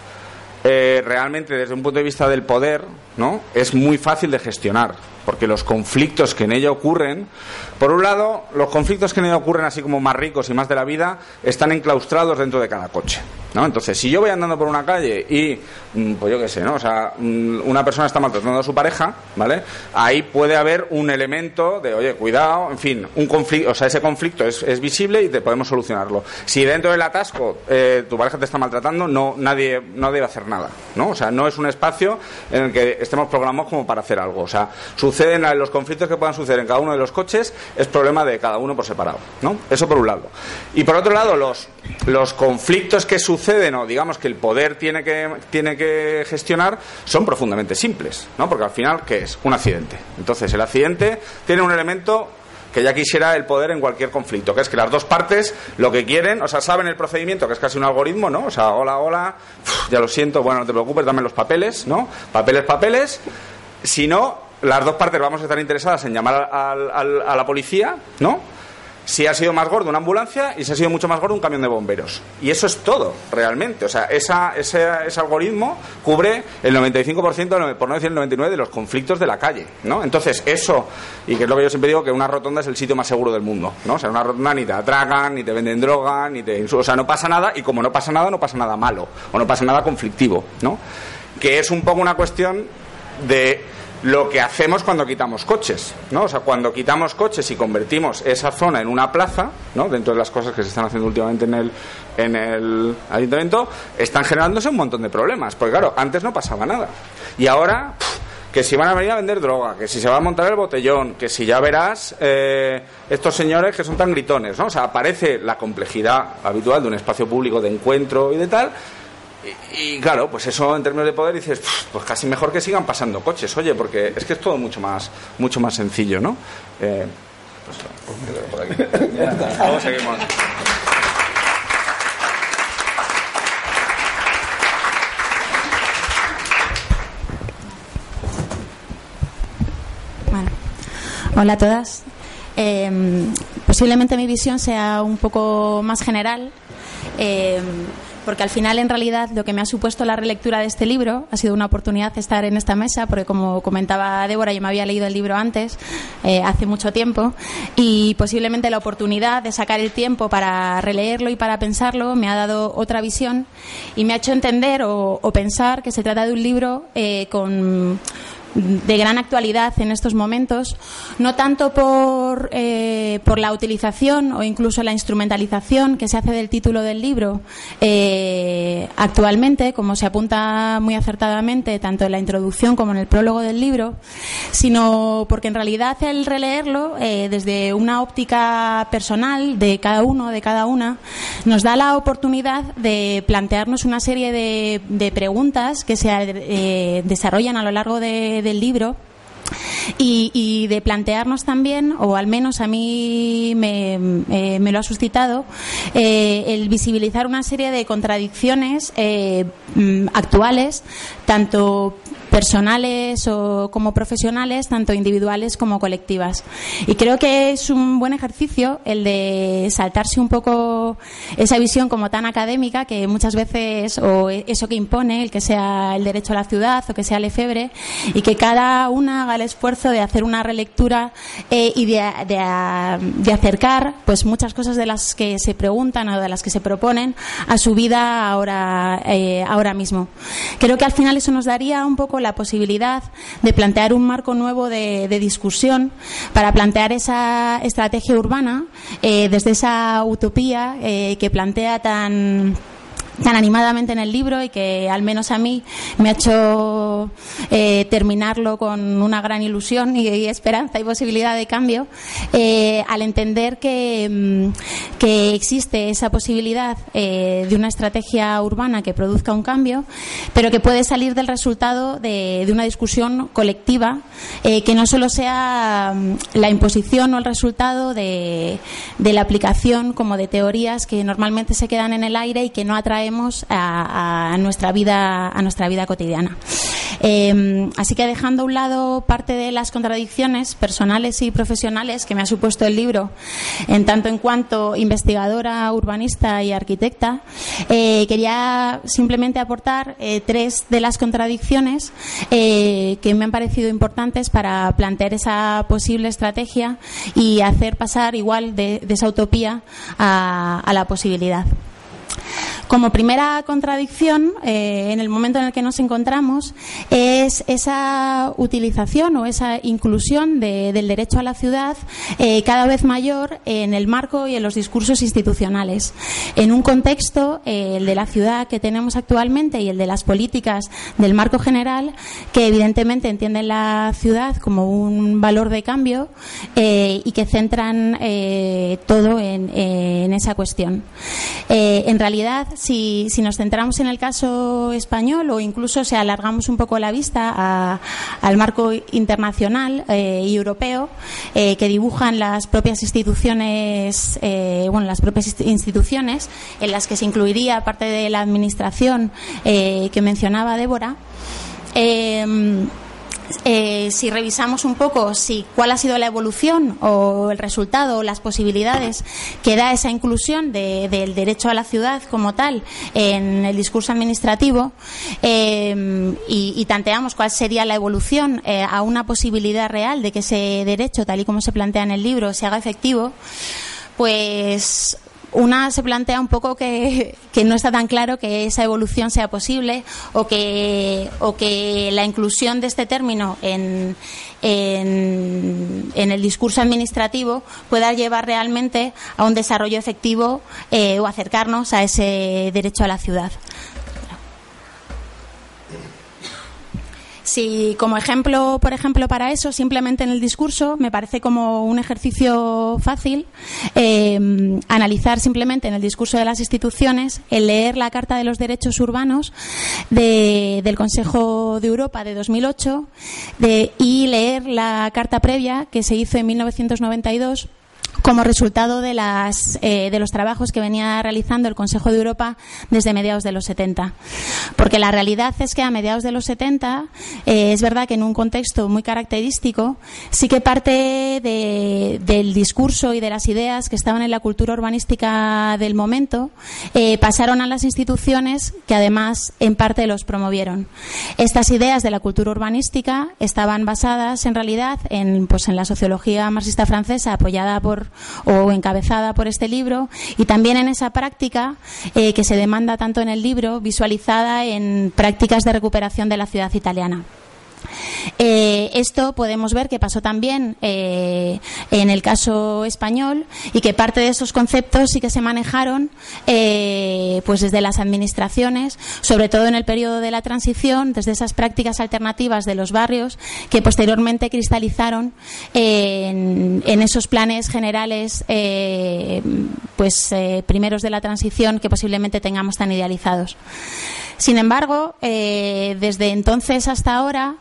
eh, realmente desde un punto de vista del poder, ¿no? Es muy fácil de gestionar, porque los conflictos que en ella ocurren, por un lado, los conflictos que en ella ocurren así como más ricos y más de la vida, están enclaustrados dentro de cada coche, ¿no? Entonces, si yo voy andando por una calle y, pues yo qué sé, ¿no? O sea, una persona está maltratando a su pareja, ¿vale? Ahí puede haber un elemento de, oye, cuidado, en fin, un conflicto, o sea, ese conflicto es, es visible y te podemos solucionarlo. Si dentro del atasco eh, tu pareja te está maltratando, no, nadie, no debe hacer nada, ¿no? O sea, no es un espacio en el que estemos programados como para hacer algo. O sea, suceden los conflictos que puedan suceder en cada uno de los coches, es problema de cada uno por separado, ¿no? Eso por un lado. Y por otro lado, los, los conflictos que suceden, o digamos que el poder tiene que, tiene que gestionar, son profundamente simples, ¿no? Porque al final, ¿qué es? Un accidente. Entonces, el accidente tiene un elemento que ya quisiera el poder en cualquier conflicto, que es que las dos partes lo que quieren, o sea, saben el procedimiento, que es casi un algoritmo, ¿no? O sea, hola, hola, uf, ya lo siento, bueno, no te preocupes, dame los papeles, ¿no? Papeles, papeles. Si no, las dos partes vamos a estar interesadas en llamar al, al, a la policía, ¿no? Si ha sido más gordo una ambulancia, y si ha sido mucho más gordo un camión de bomberos. Y eso es todo, realmente. O sea, esa, ese, ese algoritmo cubre el noventa y cinco por ciento, por no decir el noventa y nueve por ciento, de los conflictos de la calle, ¿no? Entonces, eso, y que es lo que yo siempre digo, que una rotonda es el sitio más seguro del mundo, ¿no? O sea, una rotonda ni te atracan, ni te venden droga, ni te... O sea, no pasa nada, y como no pasa nada, no pasa nada malo, o no pasa nada conflictivo, ¿no? Que es un poco una cuestión de lo que hacemos cuando quitamos coches, ¿no? O sea, cuando quitamos coches y convertimos esa zona en una plaza, ¿no? Dentro de las cosas que se están haciendo últimamente en el, en el ayuntamiento, están generándose un montón de problemas, porque claro, antes no pasaba nada. Y ahora, pff, que si van a venir a vender droga, que si se va a montar el botellón, que si ya verás eh, estos señores que son tan gritones, ¿no? O sea, aparece la complejidad habitual de un espacio público de encuentro y de tal. Y, y claro, pues eso en términos de poder dices, pues casi mejor que sigan pasando coches, oye, porque es que es todo mucho más mucho más sencillo, ¿no? Eh, pues, pues, por aquí. Vamos, seguimos. Bueno, hola a todas. Eh, posiblemente mi visión sea un poco más general. Eh, porque al final, en realidad, lo que me ha supuesto la relectura de este libro ha sido una oportunidad de estar en esta mesa, porque como comentaba Débora, yo me había leído el libro antes, eh, hace mucho tiempo, y posiblemente la oportunidad de sacar el tiempo para releerlo y para pensarlo me ha dado otra visión y me ha hecho entender o, o pensar que se trata de un libro eh, con... de gran actualidad en estos momentos, no tanto por, eh, por la utilización o incluso la instrumentalización que se hace del título del libro eh, actualmente, como se apunta muy acertadamente tanto en la introducción como en el prólogo del libro, sino porque en realidad el releerlo eh, desde una óptica personal de cada uno, de cada una, nos da la oportunidad de plantearnos una serie de, de preguntas que se eh, desarrollan a lo largo de del libro y, y de plantearnos también, o al menos a mí me, eh, me lo ha suscitado, eh, el visibilizar una serie de contradicciones eh, actuales, tanto personales o como profesionales, tanto individuales como colectivas. Y creo que es un buen ejercicio el de saltarse un poco esa visión como tan académica que muchas veces, o eso que impone, el que sea el derecho a la ciudad o que sea Lefebvre, y que cada una haga el esfuerzo de hacer una relectura eh, y de, de, de acercar pues muchas cosas de las que se preguntan o de las que se proponen a su vida ahora, eh, ahora mismo. Creo que al final eso nos daría un poco la posibilidad de plantear un marco nuevo de, de discusión para plantear esa estrategia urbana eh, desde esa utopía eh, que plantea tan tan animadamente en el libro y que al menos a mí me ha hecho eh, terminarlo con una gran ilusión y, y esperanza y posibilidad de cambio, eh, al entender que, que existe esa posibilidad eh, de una estrategia urbana que produzca un cambio, pero que puede salir del resultado de, de una discusión colectiva eh, que no solo sea la imposición o el resultado de, de la aplicación como de teorías que normalmente se quedan en el aire y que no atraen A, a nuestra vida a nuestra vida cotidiana. Eh, así que dejando a un lado parte de las contradicciones personales y profesionales que me ha supuesto el libro, en tanto en cuanto investigadora, urbanista y arquitecta, eh, quería simplemente aportar eh, tres de las contradicciones eh, que me han parecido importantes para plantear esa posible estrategia y hacer pasar igual de, de esa utopía a, a la posibilidad. Como primera contradicción, eh, en el momento en el que nos encontramos, es esa utilización o esa inclusión de, del derecho a la ciudad eh, cada vez mayor en el marco y en los discursos institucionales. En un contexto, eh, el de la ciudad que tenemos actualmente y el de las políticas del marco general, que evidentemente entienden la ciudad como un valor de cambio eh, y que centran eh, todo en, en esa cuestión. Eh, en realidad, Si, si nos centramos en el caso español o incluso si alargamos un poco la vista a, al marco internacional eh, y europeo eh, que dibujan las propias instituciones, eh, bueno, las propias instituciones en las que se incluiría parte de la administración eh, que mencionaba Débora. Eh, Eh, si revisamos un poco si cuál ha sido la evolución o el resultado o las posibilidades que da esa inclusión de, del derecho a la ciudad como tal en el discurso administrativo eh, y, y tanteamos cuál sería la evolución eh, a una posibilidad real de que ese derecho, tal y como se plantea en el libro, se haga efectivo, pues una se plantea un poco que, que no está tan claro que esa evolución sea posible o que, o que la inclusión de este término en, en, en el discurso administrativo pueda llevar realmente a un desarrollo efectivo eh, o acercarnos a ese derecho a la ciudad. Si como ejemplo, por ejemplo, para eso, simplemente en el discurso, me parece como un ejercicio fácil eh, analizar simplemente en el discurso de las instituciones el leer la Carta de los Derechos Urbanos de, del Consejo de Europa de dos mil ocho de, y leer la carta previa que se hizo en mil novecientos noventa y dos como resultado de, las, eh, de los trabajos que venía realizando el Consejo de Europa desde mediados de los setenta. Porque la realidad es que a mediados de los setenta, eh, es verdad que en un contexto muy característico, sí que parte de, del discurso y de las ideas que estaban en la cultura urbanística del momento eh, pasaron a las instituciones que además en parte los promovieron. Estas ideas de la cultura urbanística estaban basadas en realidad en, pues, en la sociología marxista francesa apoyada por o encabezada por este libro y también en esa práctica eh, que se demanda tanto en el libro, visualizada en prácticas de recuperación de la ciudad italiana. Eh, esto podemos ver que pasó también eh, en el caso español y que parte de esos conceptos sí que se manejaron eh, pues desde las administraciones, sobre todo en el periodo de la transición, desde esas prácticas alternativas de los barrios que posteriormente cristalizaron eh, en, en esos planes generales eh, pues eh, primeros de la transición que posiblemente tengamos tan idealizados. Sin embargo, eh, desde entonces hasta ahora,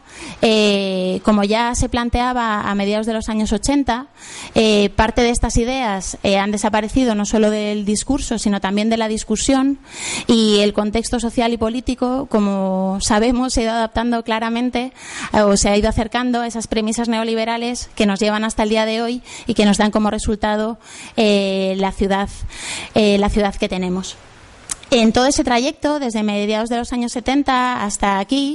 eh, como ya se planteaba a mediados de los años ochenta, eh, parte de estas ideas eh, han desaparecido no solo del discurso, sino también de la discusión, y el contexto social y político, como sabemos, se ha ido adaptando claramente eh, o se ha ido acercando a esas premisas neoliberales que nos llevan hasta el día de hoy y que nos dan como resultado eh, la ciudad, eh, la ciudad que tenemos. En todo ese trayecto, desde mediados de los años setenta hasta aquí,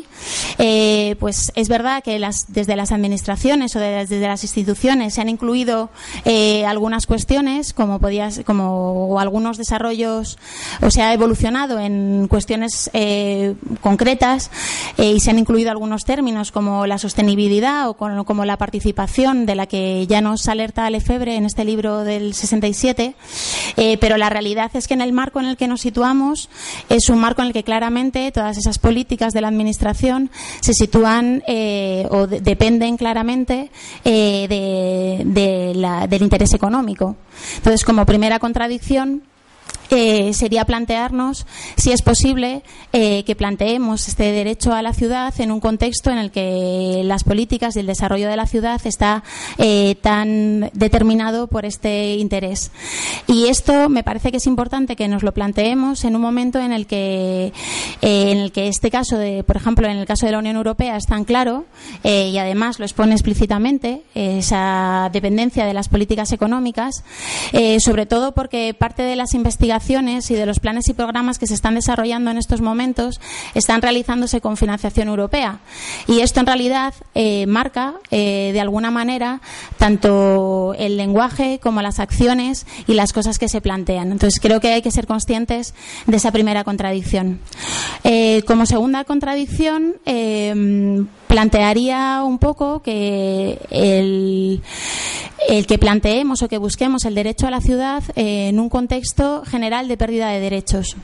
eh, pues es verdad que las, desde las administraciones o de, desde las instituciones se han incluido eh, algunas cuestiones, como podía, como o algunos desarrollos, o se ha evolucionado en cuestiones eh, concretas eh, y se han incluido algunos términos como la sostenibilidad o con, como la participación, de la que ya nos alerta Lefebvre en este libro del sesenta y siete, eh, pero la realidad es que en el marco en el que nos situamos es un marco en el que claramente todas esas políticas de la administración se sitúan eh, o de, dependen claramente eh, de, de la, del interés económico. Entonces, como primera contradicción, Eh, sería plantearnos si es posible eh, que planteemos este derecho a la ciudad en un contexto en el que las políticas y el desarrollo de la ciudad está eh, tan determinado por este interés. Y esto me parece que es importante que nos lo planteemos en un momento en el que eh, en el que este caso, de, por ejemplo, en el caso de la Unión Europea es tan claro eh, y además lo expone explícitamente eh, esa dependencia de las políticas económicas, eh, sobre todo porque parte de las investigaciones y de los planes y programas que se están desarrollando en estos momentos están realizándose con financiación europea, y esto en realidad eh, marca eh, de alguna manera tanto el lenguaje como las acciones y las cosas que se plantean. Entonces creo que hay que ser conscientes de esa primera contradicción. Eh, como segunda contradicción, eh, plantearía un poco que el, el que planteemos o que busquemos el derecho a la ciudad eh, en un contexto general de pérdida de derechos.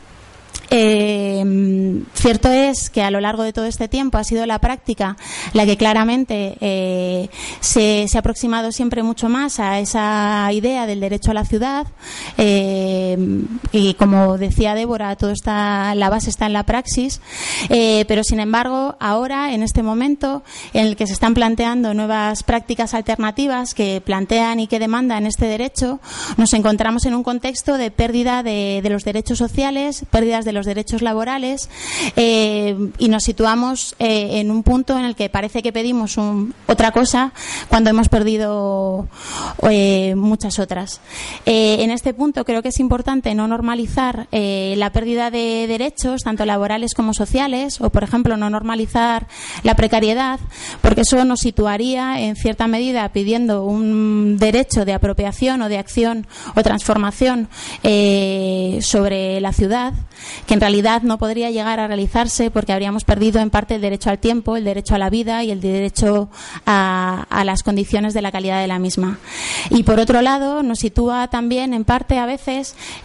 Eh, cierto es que a lo largo de todo este tiempo ha sido la práctica la que claramente eh, se, se ha aproximado siempre mucho más a esa idea del derecho a la ciudad, eh, y como decía Débora, todo está, la base está en la praxis, eh, pero sin embargo ahora, en este momento en el que se están planteando nuevas prácticas alternativas que plantean y que demandan este derecho, nos encontramos en un contexto de pérdida de, de los derechos sociales, pérdidas de los derechos laborales, eh, y nos situamos eh, en un punto en el que parece que pedimos un, otra cosa cuando hemos perdido eh, muchas otras. Eh, en este punto creo que es importante no normalizar eh, la pérdida de derechos, tanto laborales como sociales, o por ejemplo no normalizar la precariedad, porque eso nos situaría en cierta medida pidiendo un derecho de apropiación o de acción o transformación eh, sobre la ciudad, que en realidad no podría llegar a realizarse porque habríamos perdido en parte el derecho al tiempo, el derecho a la vida y el derecho a, a las condiciones de la calidad de la misma. Y por otro lado, nos sitúa también en parte a veces en la demanda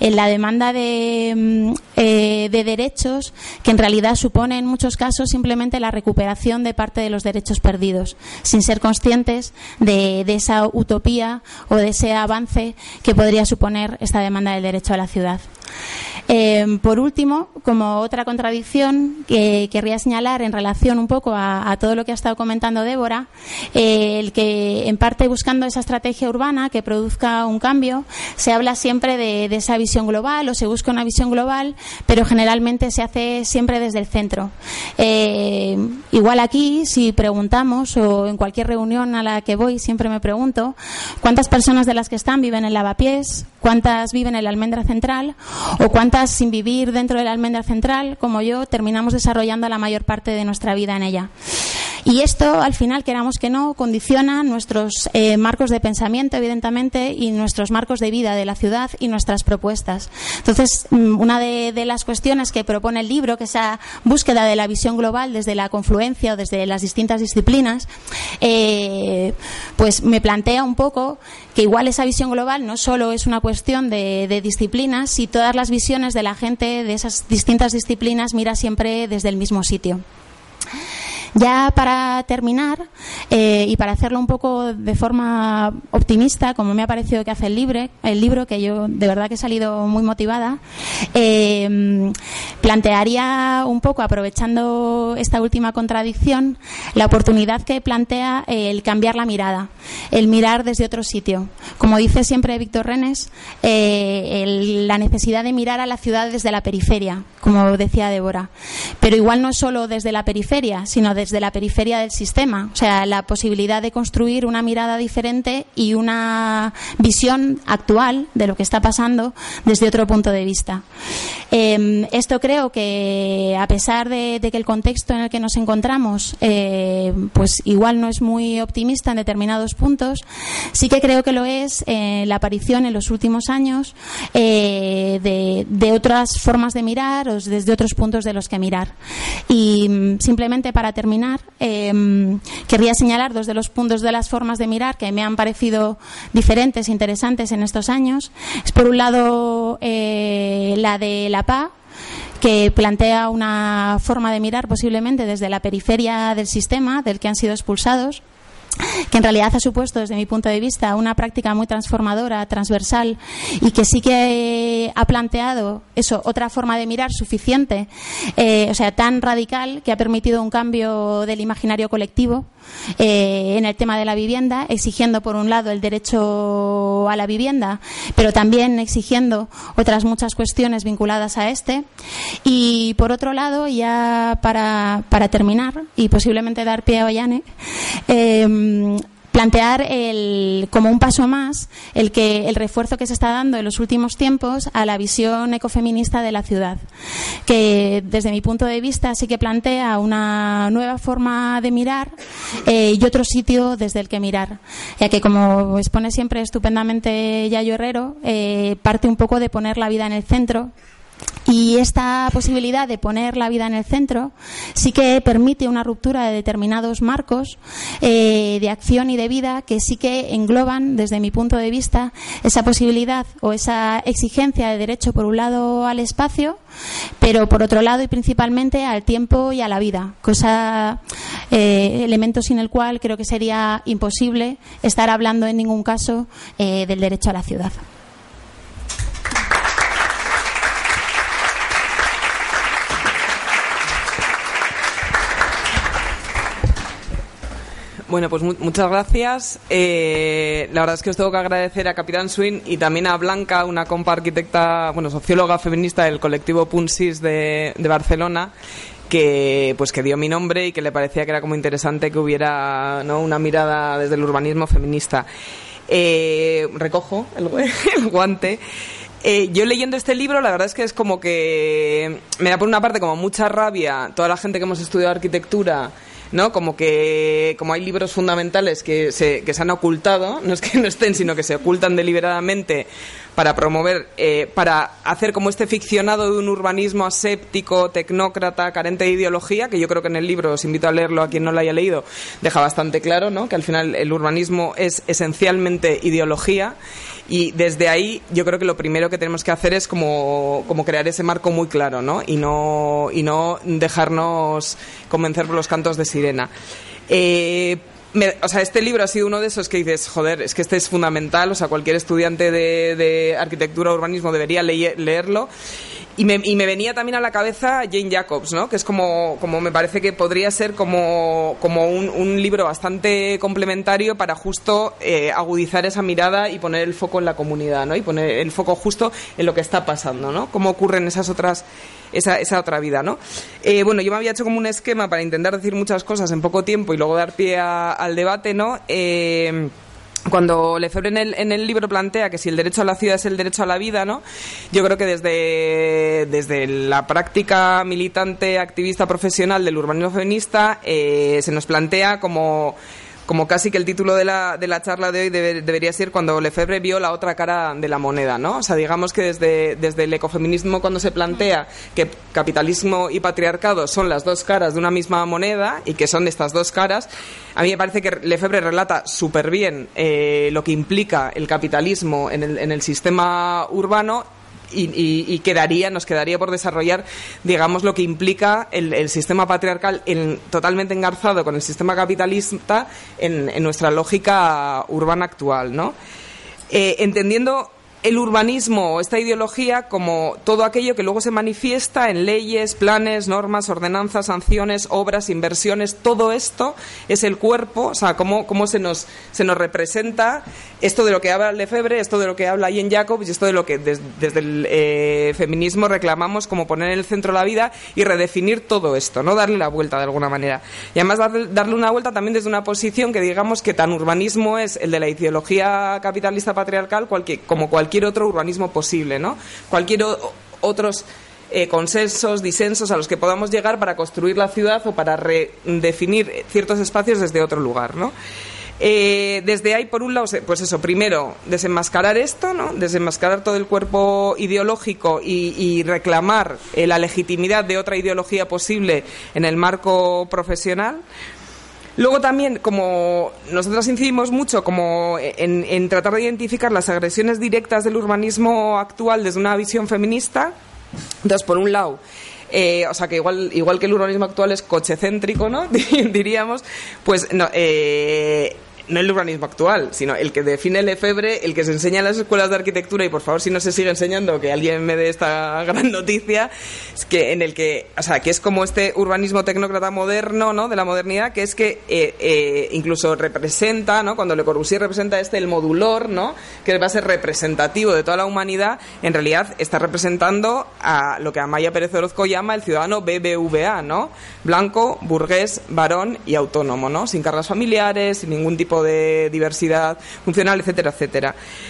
demanda de, eh, de derechos que en realidad supone en muchos casos simplemente la recuperación de parte de los derechos perdidos, sin ser conscientes de, de esa utopía o de ese avance que podría suponer esta demanda del derecho a la ciudad. Eh, por último, como otra contradicción que querría señalar en relación un poco a, a todo lo que ha estado comentando Débora, eh, el que en parte buscando esa estrategia urbana que produzca un cambio, se habla siempre de, de esa visión global o se busca una visión global, pero generalmente se hace siempre desde el centro. Eh, igual aquí, si preguntamos, o en cualquier reunión a la que voy siempre me pregunto, ¿cuántas personas de las que están viven en Lavapiés? ¿Cuántas viven en la Almendra Central? ¿O cuántas, sin vivir dentro de la Almendra Central, como yo, terminamos desarrollando la mayor parte de nuestra vida en ella? Y esto, al final, queramos que no, condiciona nuestros eh, marcos de pensamiento, evidentemente, y nuestros marcos de vida de la ciudad y nuestras propuestas. Entonces, una de, de las cuestiones que propone el libro, que es esa búsqueda de la visión global desde la confluencia o desde las distintas disciplinas, eh, pues me plantea un poco que igual esa visión global no solo es una cuestión de, de disciplinas, y todas las visiones de la gente de esas distintas disciplinas mira siempre desde el mismo sitio. Ya para terminar, eh, y para hacerlo un poco de forma optimista, como me ha parecido que hace el, libre, el libro, que yo de verdad que he salido muy motivada, eh, plantearía un poco, aprovechando esta última contradicción, la oportunidad que plantea el cambiar la mirada, el mirar desde otro sitio. Como dice siempre Víctor Renes, eh, el, la necesidad de mirar a la ciudad desde la periferia, como decía Débora. Pero igual no es solo desde la periferia, sino desde desde la periferia del sistema, o sea, la posibilidad de construir una mirada diferente y una visión actual de lo que está pasando desde otro punto de vista. Eh, esto creo que, a pesar de, de que el contexto en el que nos encontramos eh, pues igual no es muy optimista en determinados puntos, sí que creo que lo es eh, la aparición en los últimos años eh, de, de otras formas de mirar o desde otros puntos de los que mirar. Y simplemente para terminar, Eh, querría señalar dos de los puntos de las formas de mirar que me han parecido diferentes e interesantes en estos años. Es, por un lado, eh, la de la P A, que plantea una forma de mirar posiblemente desde la periferia del sistema del que han sido expulsados, que en realidad ha supuesto, desde mi punto de vista, una práctica muy transformadora, transversal, y que sí que ha planteado eso, otra forma de mirar suficiente, eh, o sea, tan radical, que ha permitido un cambio del imaginario colectivo eh, en el tema de la vivienda, exigiendo por un lado el derecho a la vivienda, pero también exigiendo otras muchas cuestiones vinculadas a este. Y por otro lado, ya para, para terminar y posiblemente dar pie a Ollane, eh, plantear el, como un paso más el que el refuerzo que se está dando en los últimos tiempos a la visión ecofeminista de la ciudad, que desde mi punto de vista sí que plantea una nueva forma de mirar eh, y otro sitio desde el que mirar, ya que, como expone siempre estupendamente Yayo Herrero, eh, parte un poco de poner la vida en el centro. Y esta posibilidad de poner la vida en el centro sí que permite una ruptura de determinados marcos eh, de acción y de vida que sí que engloban, desde mi punto de vista, esa posibilidad o esa exigencia de derecho, por un lado, al espacio, pero por otro lado y principalmente al tiempo y a la vida, cosa, eh, elemento sin el cual creo que sería imposible estar hablando en ningún caso eh, del derecho a la ciudad. Bueno, pues mu muchas gracias. Eh, la verdad es que os tengo que agradecer a Capitán Swing y también a Blanca, una compa arquitecta, bueno, socióloga feminista del colectivo Punsis de, de Barcelona, que pues que dio mi nombre y que le parecía que era como interesante que hubiera, ¿no?, una mirada desde el urbanismo feminista. Eh, recojo el, el guante. Eh, yo leyendo este libro, la verdad es que es como que me da por una parte como mucha rabia toda la gente que hemos estudiado arquitectura, ¿no? Como que como hay libros fundamentales que se, que se han ocultado, no es que no estén, sino que se ocultan deliberadamente para promover, eh, para hacer como este ficcionado de un urbanismo aséptico, tecnócrata, carente de ideología, que yo creo que en el libro, os invito a leerlo a quien no lo haya leído, deja bastante claro, ¿no?, que al final el urbanismo es esencialmente ideología. Y desde ahí yo creo que lo primero que tenemos que hacer es como, como crear ese marco muy claro, ¿no? Y no, y no dejarnos convencer por los cantos de sirena. Eh, me, o sea, este libro ha sido uno de esos que dices, joder, es que este es fundamental, o sea, cualquier estudiante de, de arquitectura o urbanismo debería le- leerlo. Y me, y me venía también a la cabeza Jane Jacobs, ¿no?, que es como, como me parece que podría ser como, como un, un libro bastante complementario para justo eh, agudizar esa mirada y poner el foco en la comunidad, ¿no?, y poner el foco justo en lo que está pasando, ¿no?, cómo ocurren esas otras, esa, esa otra vida, ¿no? Eh, bueno, yo me había hecho como un esquema para intentar decir muchas cosas en poco tiempo y luego dar pie a, al debate, ¿no? Eh, Cuando Lefebvre en el, en el libro plantea que si el derecho a la ciudad es el derecho a la vida, ¿no?, yo creo que desde, desde la práctica militante, activista, profesional del urbanismo feminista eh, se nos plantea como... como casi que el título de la, de la charla de hoy debe, debería ser cuando Lefebvre vio la otra cara de la moneda, ¿no? O sea, digamos que desde, desde el ecofeminismo, cuando se plantea que capitalismo y patriarcado son las dos caras de una misma moneda y que son estas dos caras, a mí me parece que Lefebvre relata súper bien eh, lo que implica el capitalismo en el, en el sistema urbano. Y, y, y quedaría, nos quedaría por desarrollar, digamos, lo que implica el, el sistema patriarcal en, totalmente engarzado con el sistema capitalista en, en nuestra lógica urbana actual, ¿no? Eh, entendiendo el urbanismo o esta ideología como todo aquello que luego se manifiesta en leyes, planes, normas, ordenanzas, sanciones, obras, inversiones. Todo esto es el cuerpo, o sea, cómo, cómo se nos se nos representa esto de lo que habla Lefebvre, esto de lo que habla Jane Jacobs y esto de lo que des, desde el eh, feminismo reclamamos como poner en el centro la vida y redefinir todo esto, no darle la vuelta de alguna manera. Y además darle, darle una vuelta también desde una posición que digamos que tan urbanismo es el de la ideología capitalista patriarcal cualquier, como cualquier otro urbanismo posible, ¿no? Cualquier o, otros eh, consensos, disensos a los que podamos llegar para construir la ciudad o para redefinir ciertos espacios desde otro lugar, ¿no? Eh, desde ahí, por un lado, pues eso, primero, desenmascarar esto, ¿no? Desenmascarar todo el cuerpo ideológico y, y reclamar eh, la legitimidad de otra ideología posible en el marco profesional. Luego también, como nosotros incidimos mucho como en, en tratar de identificar las agresiones directas del urbanismo actual desde una visión feminista. Entonces, por un lado, eh, o sea que igual igual que el urbanismo actual es cochecéntrico, ¿no? Diríamos, pues no, eh, no el urbanismo actual, sino el que define Lefebvre, el que se enseña en las escuelas de arquitectura, y por favor, si no se sigue enseñando, que alguien me dé esta gran noticia, es que en el que, o sea, que es como este urbanismo tecnócrata moderno, ¿no?, de la modernidad, que es que eh, eh, incluso representa, ¿no?, cuando Le Corbusier representa este, el modulor, ¿no?, que va a ser representativo de toda la humanidad, en realidad está representando a lo que Amaya Pérez Orozco llama el ciudadano B B V A, ¿no?, blanco, burgués, varón y autónomo, ¿no?, sin cargas familiares, sin ningún tipo de diversidad funcional, etcétera, etcétera.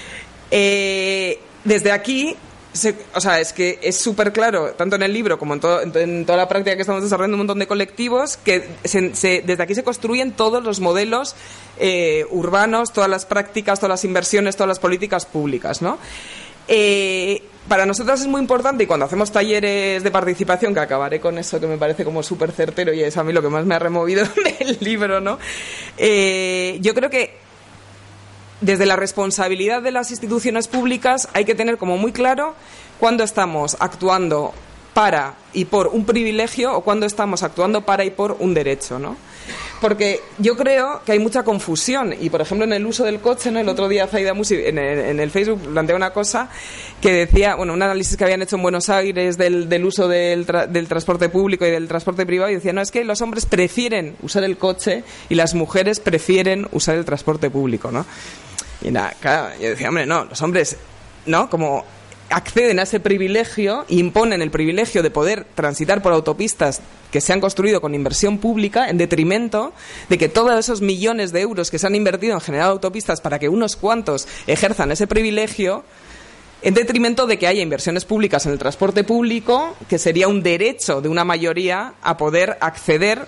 Eh, desde aquí, se, o sea, es que es súper claro, tanto en el libro como en, todo, en, en toda la práctica que estamos desarrollando un montón de colectivos, que se, se, desde aquí se construyen todos los modelos eh, urbanos, todas las prácticas, todas las inversiones, todas las políticas públicas, ¿no? Eh, para nosotros es muy importante, y cuando hacemos talleres de participación, que acabaré con eso que me parece como súper certero y es a mí lo que más me ha removido del libro, ¿no? Eh, yo creo que desde la responsabilidad de las instituciones públicas hay que tener como muy claro cuándo estamos actuando para y por un privilegio o cuándo estamos actuando para y por un derecho, ¿no? Porque yo creo que hay mucha confusión y, por ejemplo, en el uso del coche, ¿no? El otro día Zaida Musi en el, en el Facebook plantea una cosa que decía, bueno, un análisis que habían hecho en Buenos Aires del, del uso del, tra- del transporte público y del transporte privado, y decía, no, es que los hombres prefieren usar el coche y las mujeres prefieren usar el transporte público, ¿no? Y nada, claro, yo decía, hombre, no, los hombres, ¿no? Como acceden a ese privilegio, imponen el privilegio de poder transitar por autopistas que se han construido con inversión pública, en detrimento de que todos esos millones de euros que se han invertido en generar autopistas para que unos cuantos ejerzan ese privilegio, en detrimento de que haya inversiones públicas en el transporte público, que sería un derecho de una mayoría a poder acceder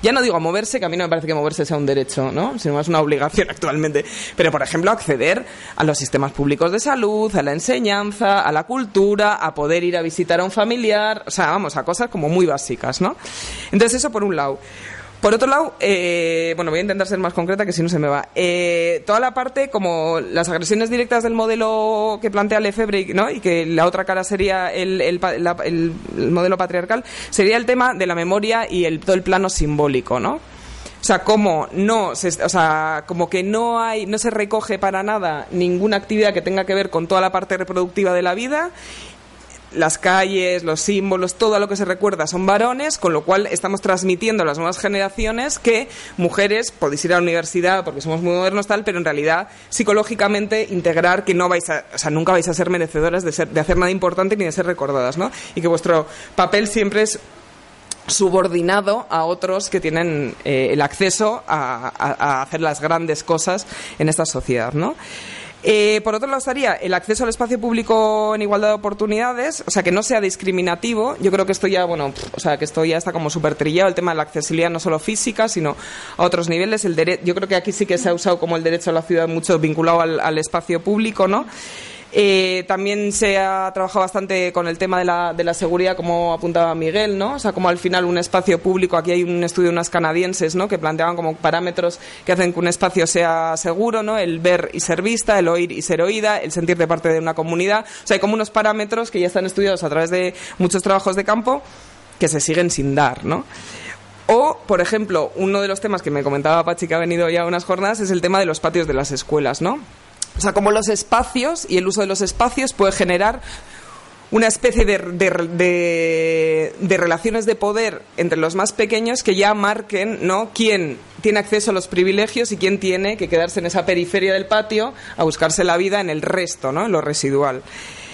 ya no digo a moverse, que a mí no me parece que moverse sea un derecho, ¿no? Sino más una obligación actualmente, pero por ejemplo acceder a los sistemas públicos de salud, a la enseñanza, a la cultura, a poder ir a visitar a un familiar, o sea, vamos, a cosas como muy básicas, ¿no? Entonces eso por un lado. Por otro lado, eh, bueno, voy a intentar ser más concreta que si no se me va. Eh, toda la parte como las agresiones directas del modelo que plantea Lefebvre, ¿no? Y que la otra cara sería el, el, la, el, el modelo patriarcal, sería el tema de la memoria y el, todo el plano simbólico, ¿no? O sea, como no, se, o sea, como que no hay, no se recoge para nada ninguna actividad que tenga que ver con toda la parte reproductiva de la vida. Las calles, los símbolos, todo lo que se recuerda son varones, con lo cual estamos transmitiendo a las nuevas generaciones que mujeres podéis ir a la universidad porque somos muy modernos tal, pero en realidad psicológicamente integrar que no vais a, o sea, nunca vais a ser merecedoras de ser, de hacer nada importante ni de ser recordadas, ¿no? Y que vuestro papel siempre es subordinado a otros que tienen eh, el acceso a, a, a hacer las grandes cosas en esta sociedad, ¿no? Eh, por otro lado estaría el acceso al espacio público en igualdad de oportunidades, o sea, que no sea discriminativo. Yo creo que esto ya, bueno, o sea, que esto ya está como súper trillado, el tema de la accesibilidad no solo física, sino a otros niveles. El dere- yo creo que aquí sí que se ha usado como el derecho a la ciudad mucho vinculado al, al espacio público, ¿no? Eh, también se ha trabajado bastante con el tema de la, de la seguridad, como apuntaba Miguel, ¿no? O sea, como al final un espacio público, aquí hay un estudio de unas canadienses, ¿no? Que planteaban como parámetros que hacen que un espacio sea seguro, ¿no? El ver y ser vista, el oír y ser oída, el sentirte parte de una comunidad. O sea, hay como unos parámetros que ya están estudiados a través de muchos trabajos de campo que se siguen sin dar, ¿no? O, por ejemplo, uno de los temas que me comentaba Pachi, que ha venido ya a unas jornadas, es el tema de los patios de las escuelas, ¿no? O sea, cómo los espacios y el uso de los espacios puede generar una especie de, de, de, de relaciones de poder entre los más pequeños que ya marquen, ¿no?, quién tiene acceso a los privilegios y quién tiene que quedarse en esa periferia del patio a buscarse la vida en el resto, ¿no?, en lo residual.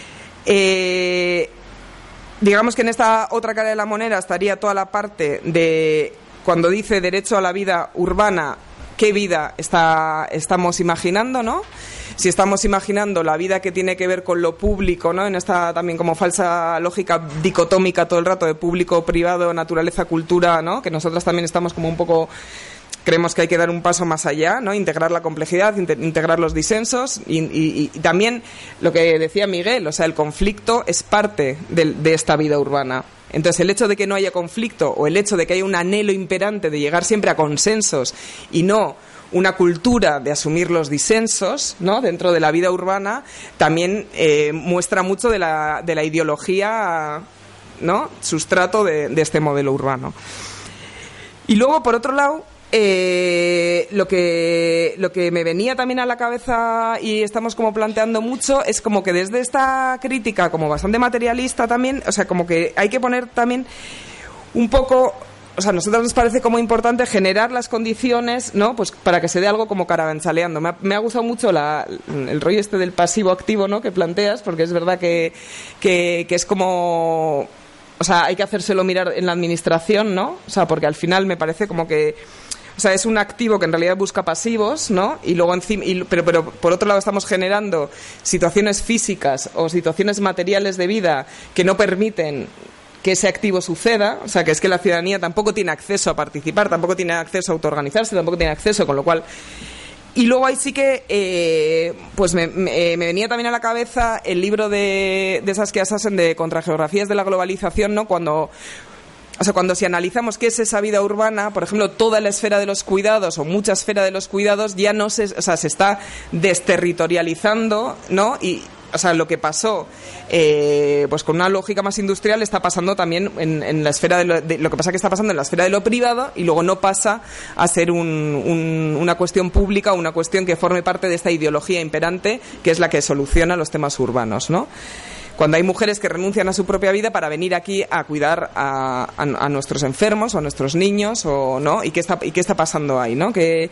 Eh, digamos que en esta otra cara de la moneda estaría toda la parte de cuando dice derecho a la vida urbana, qué vida está, estamos imaginando, ¿no? Si estamos imaginando la vida que tiene que ver con lo público, ¿no? En esta también como falsa lógica dicotómica todo el rato de público, privado, naturaleza, cultura, ¿no? Que nosotras también estamos como un poco, creemos que hay que dar un paso más allá, ¿no? Integrar la complejidad, integrar los disensos y, y, y también lo que decía Miguel, o sea, el conflicto es parte de, de esta vida urbana. Entonces, el hecho de que no haya conflicto o el hecho de que haya un anhelo imperante de llegar siempre a consensos y no una cultura de asumir los disensos, ¿no?, dentro de la vida urbana, también eh, muestra mucho de la, de la ideología, ¿no?, sustrato de, de este modelo urbano. Y luego, por otro lado, Eh, lo que lo que me venía también a la cabeza y estamos como planteando mucho es como que desde esta crítica como bastante materialista también, o sea, como que hay que poner también un poco, o sea, a nosotros nos parece como importante generar las condiciones, ¿no?, pues para que se dé algo como caravanchaleando. Me ha, me ha gustado mucho la, el rollo este del pasivo-activo, ¿no?, que planteas, porque es verdad que, que, que es como, o sea, hay que hacérselo mirar en la administración, ¿no? O sea, porque al final me parece como que, o sea, es un activo que en realidad busca pasivos, ¿no? Y luego encima, y, pero, pero por otro lado estamos generando situaciones físicas o situaciones materiales de vida que no permiten que ese activo suceda. O sea, que es que la ciudadanía tampoco tiene acceso a participar, tampoco tiene acceso a autoorganizarse, tampoco tiene acceso, con lo cual. Y luego ahí sí que, eh, pues me, me, me venía también a la cabeza el libro de, de Saskia Sassen de Contrageografías de la globalización, ¿no? Cuando, o sea, cuando si analizamos qué es esa vida urbana, por ejemplo, toda la esfera de los cuidados o mucha esfera de los cuidados ya no se, o sea, se está desterritorializando, ¿no? Y, o sea, lo que pasó, eh, pues con una lógica más industrial, está pasando también en, en la esfera de lo, de lo que pasa que está pasando en la esfera de lo privado y luego no pasa a ser un, un, una cuestión pública o una cuestión que forme parte de esta ideología imperante que es la que soluciona los temas urbanos, ¿no? Cuando hay mujeres que renuncian a su propia vida para venir aquí a cuidar a, a, a nuestros enfermos o a nuestros niños, o no, y qué está y qué está pasando ahí, ¿no? Que,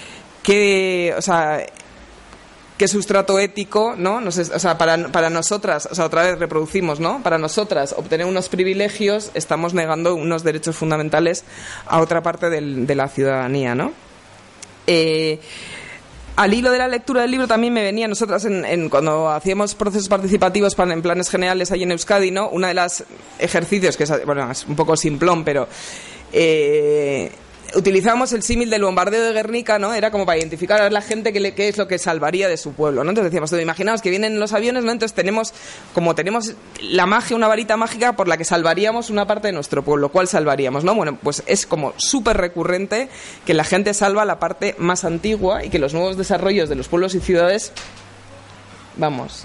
que o sea, qué sustrato ético, ¿no? Nos es, o sea, para, para nosotras, o sea, otra vez reproducimos, ¿no? Para nosotras obtener unos privilegios, estamos negando unos derechos fundamentales a otra parte del, de la ciudadanía, ¿no? Eh, Al hilo de la lectura del libro también me venía, nosotras en, en, cuando hacíamos procesos participativos para, en planes generales ahí en Euskadi, ¿no? Una de los ejercicios, que es, bueno, es un poco simplón, pero eh, utilizábamos el símil del bombardeo de Guernica, ¿no? Era como para identificar a la gente qué, le, qué es lo que salvaría de su pueblo, ¿no? Entonces decíamos, imaginaos que vienen los aviones, ¿no? Entonces tenemos, como tenemos la magia, una varita mágica por la que salvaríamos una parte de nuestro pueblo. ¿Cuál salvaríamos, no? Bueno, pues es como súper recurrente que la gente salva la parte más antigua y que los nuevos desarrollos de los pueblos y ciudades... Vamos,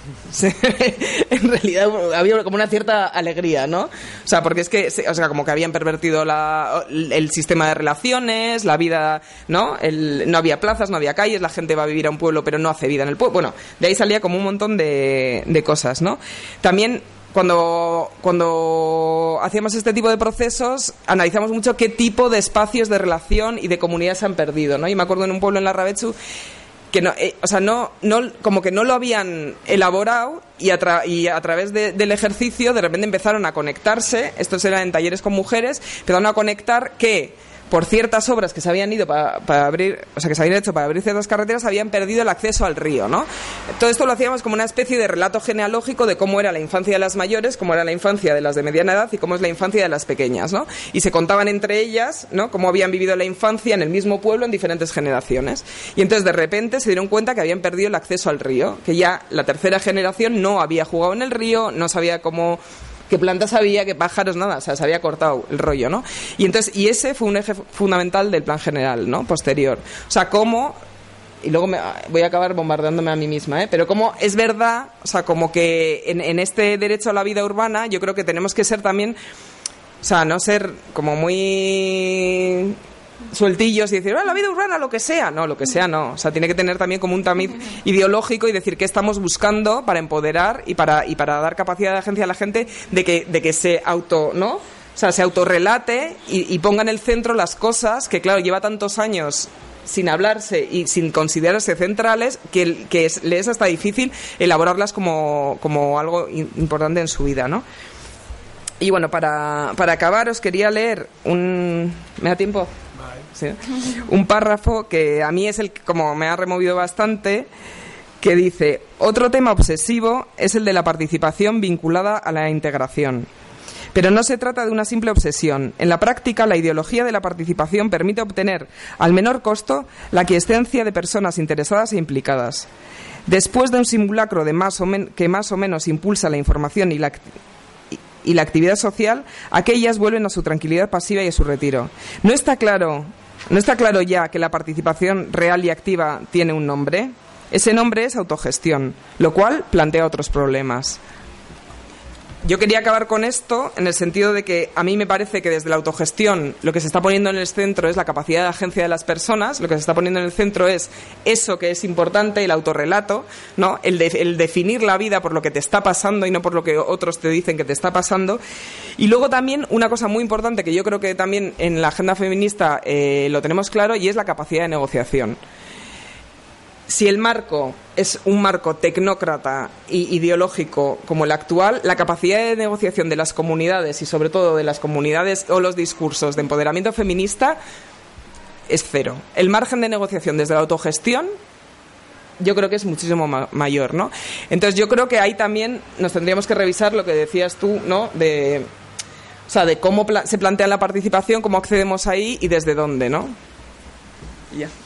en realidad había como una cierta alegría, ¿no? O sea, porque es que, o sea, como que habían pervertido la, el sistema de relaciones, la vida, ¿no? El, no había plazas, no había calles, la gente va a vivir a un pueblo pero no hace vida en el pueblo. Bueno, de ahí salía como un montón de, de cosas, ¿no? También cuando, cuando hacíamos este tipo de procesos analizamos mucho qué tipo de espacios de relación y de comunidad se han perdido, ¿no? Y me acuerdo en un pueblo en Larrabetzu que no, eh, o sea, no, no, como que no lo habían elaborado y a, tra- y a través de, del ejercicio de repente empezaron a conectarse, estos eran en talleres con mujeres, empezaron a conectar que por ciertas obras que se habían ido para, para abrir, o sea, que se habían hecho para abrir ciertas carreteras, habían perdido el acceso al río, ¿no? Todo esto lo hacíamos como una especie de relato genealógico de cómo era la infancia de las mayores, cómo era la infancia de las de mediana edad y cómo es la infancia de las pequeñas, ¿no? Y se contaban entre ellas, ¿no? Cómo habían vivido la infancia en el mismo pueblo en diferentes generaciones. Y entonces de repente se dieron cuenta que habían perdido el acceso al río, que ya la tercera generación no había jugado en el río, no sabía cómo... qué plantas había, qué pájaros, nada, o sea, se había cortado el rollo, ¿no? Y entonces, y ese fue un eje fundamental del plan general, ¿no? Posterior. O sea, cómo, y luego me, voy a acabar bombardeándome a mí misma, ¿eh? Pero cómo es verdad, o sea, como que en, en este derecho a la vida urbana, yo creo que tenemos que ser también, o sea, no ser como muy... sueltillos y decir, ah, la vida urbana, lo que sea. No, lo que sea no. O sea, tiene que tener también como un tamiz ideológico y decir qué estamos buscando para empoderar y para y para dar capacidad de agencia a la gente de que de que se auto, ¿no? O sea, se autorrelate y, y ponga en el centro las cosas que, claro, lleva tantos años sin hablarse y sin considerarse centrales que, que es, le es hasta difícil elaborarlas como, como algo importante en su vida, ¿no? Y bueno, para, para acabar os quería leer un... ¿Me da tiempo? Sí. Un párrafo que a mí es el que como me ha removido bastante, que dice: otro tema obsesivo es el de la participación vinculada a la integración. Pero no se trata de una simple obsesión. En la práctica, la ideología de la participación permite obtener, al menor costo, la aquiescencia de personas interesadas e implicadas. Después de un simulacro de más o men- que más o menos impulsa la información y la y la actividad social, aquellas vuelven a su tranquilidad pasiva y a su retiro. No está claro, no está claro ya que la participación real y activa tiene un nombre. Ese nombre es autogestión, lo cual plantea otros problemas. Yo quería acabar con esto en el sentido de que a mí me parece que desde la autogestión lo que se está poniendo en el centro es la capacidad de agencia de las personas, lo que se está poniendo en el centro es eso que es importante, el autorrelato, ¿no? El, de, el definir la vida por lo que te está pasando y no por lo que otros te dicen que te está pasando. Y luego también una cosa muy importante que yo creo que también en la agenda feminista eh, lo tenemos claro, y es la capacidad de negociación. Si el marco es un marco tecnócrata y ideológico como el actual, la capacidad de negociación de las comunidades y sobre todo de las comunidades o los discursos de empoderamiento feminista es cero. El margen de negociación desde la autogestión yo creo que es muchísimo ma- mayor, ¿no? Entonces yo creo que ahí también nos tendríamos que revisar lo que decías tú, ¿no? De, o sea, de cómo pla- se plantea la participación, cómo accedemos ahí y desde dónde, ¿no? Y ya.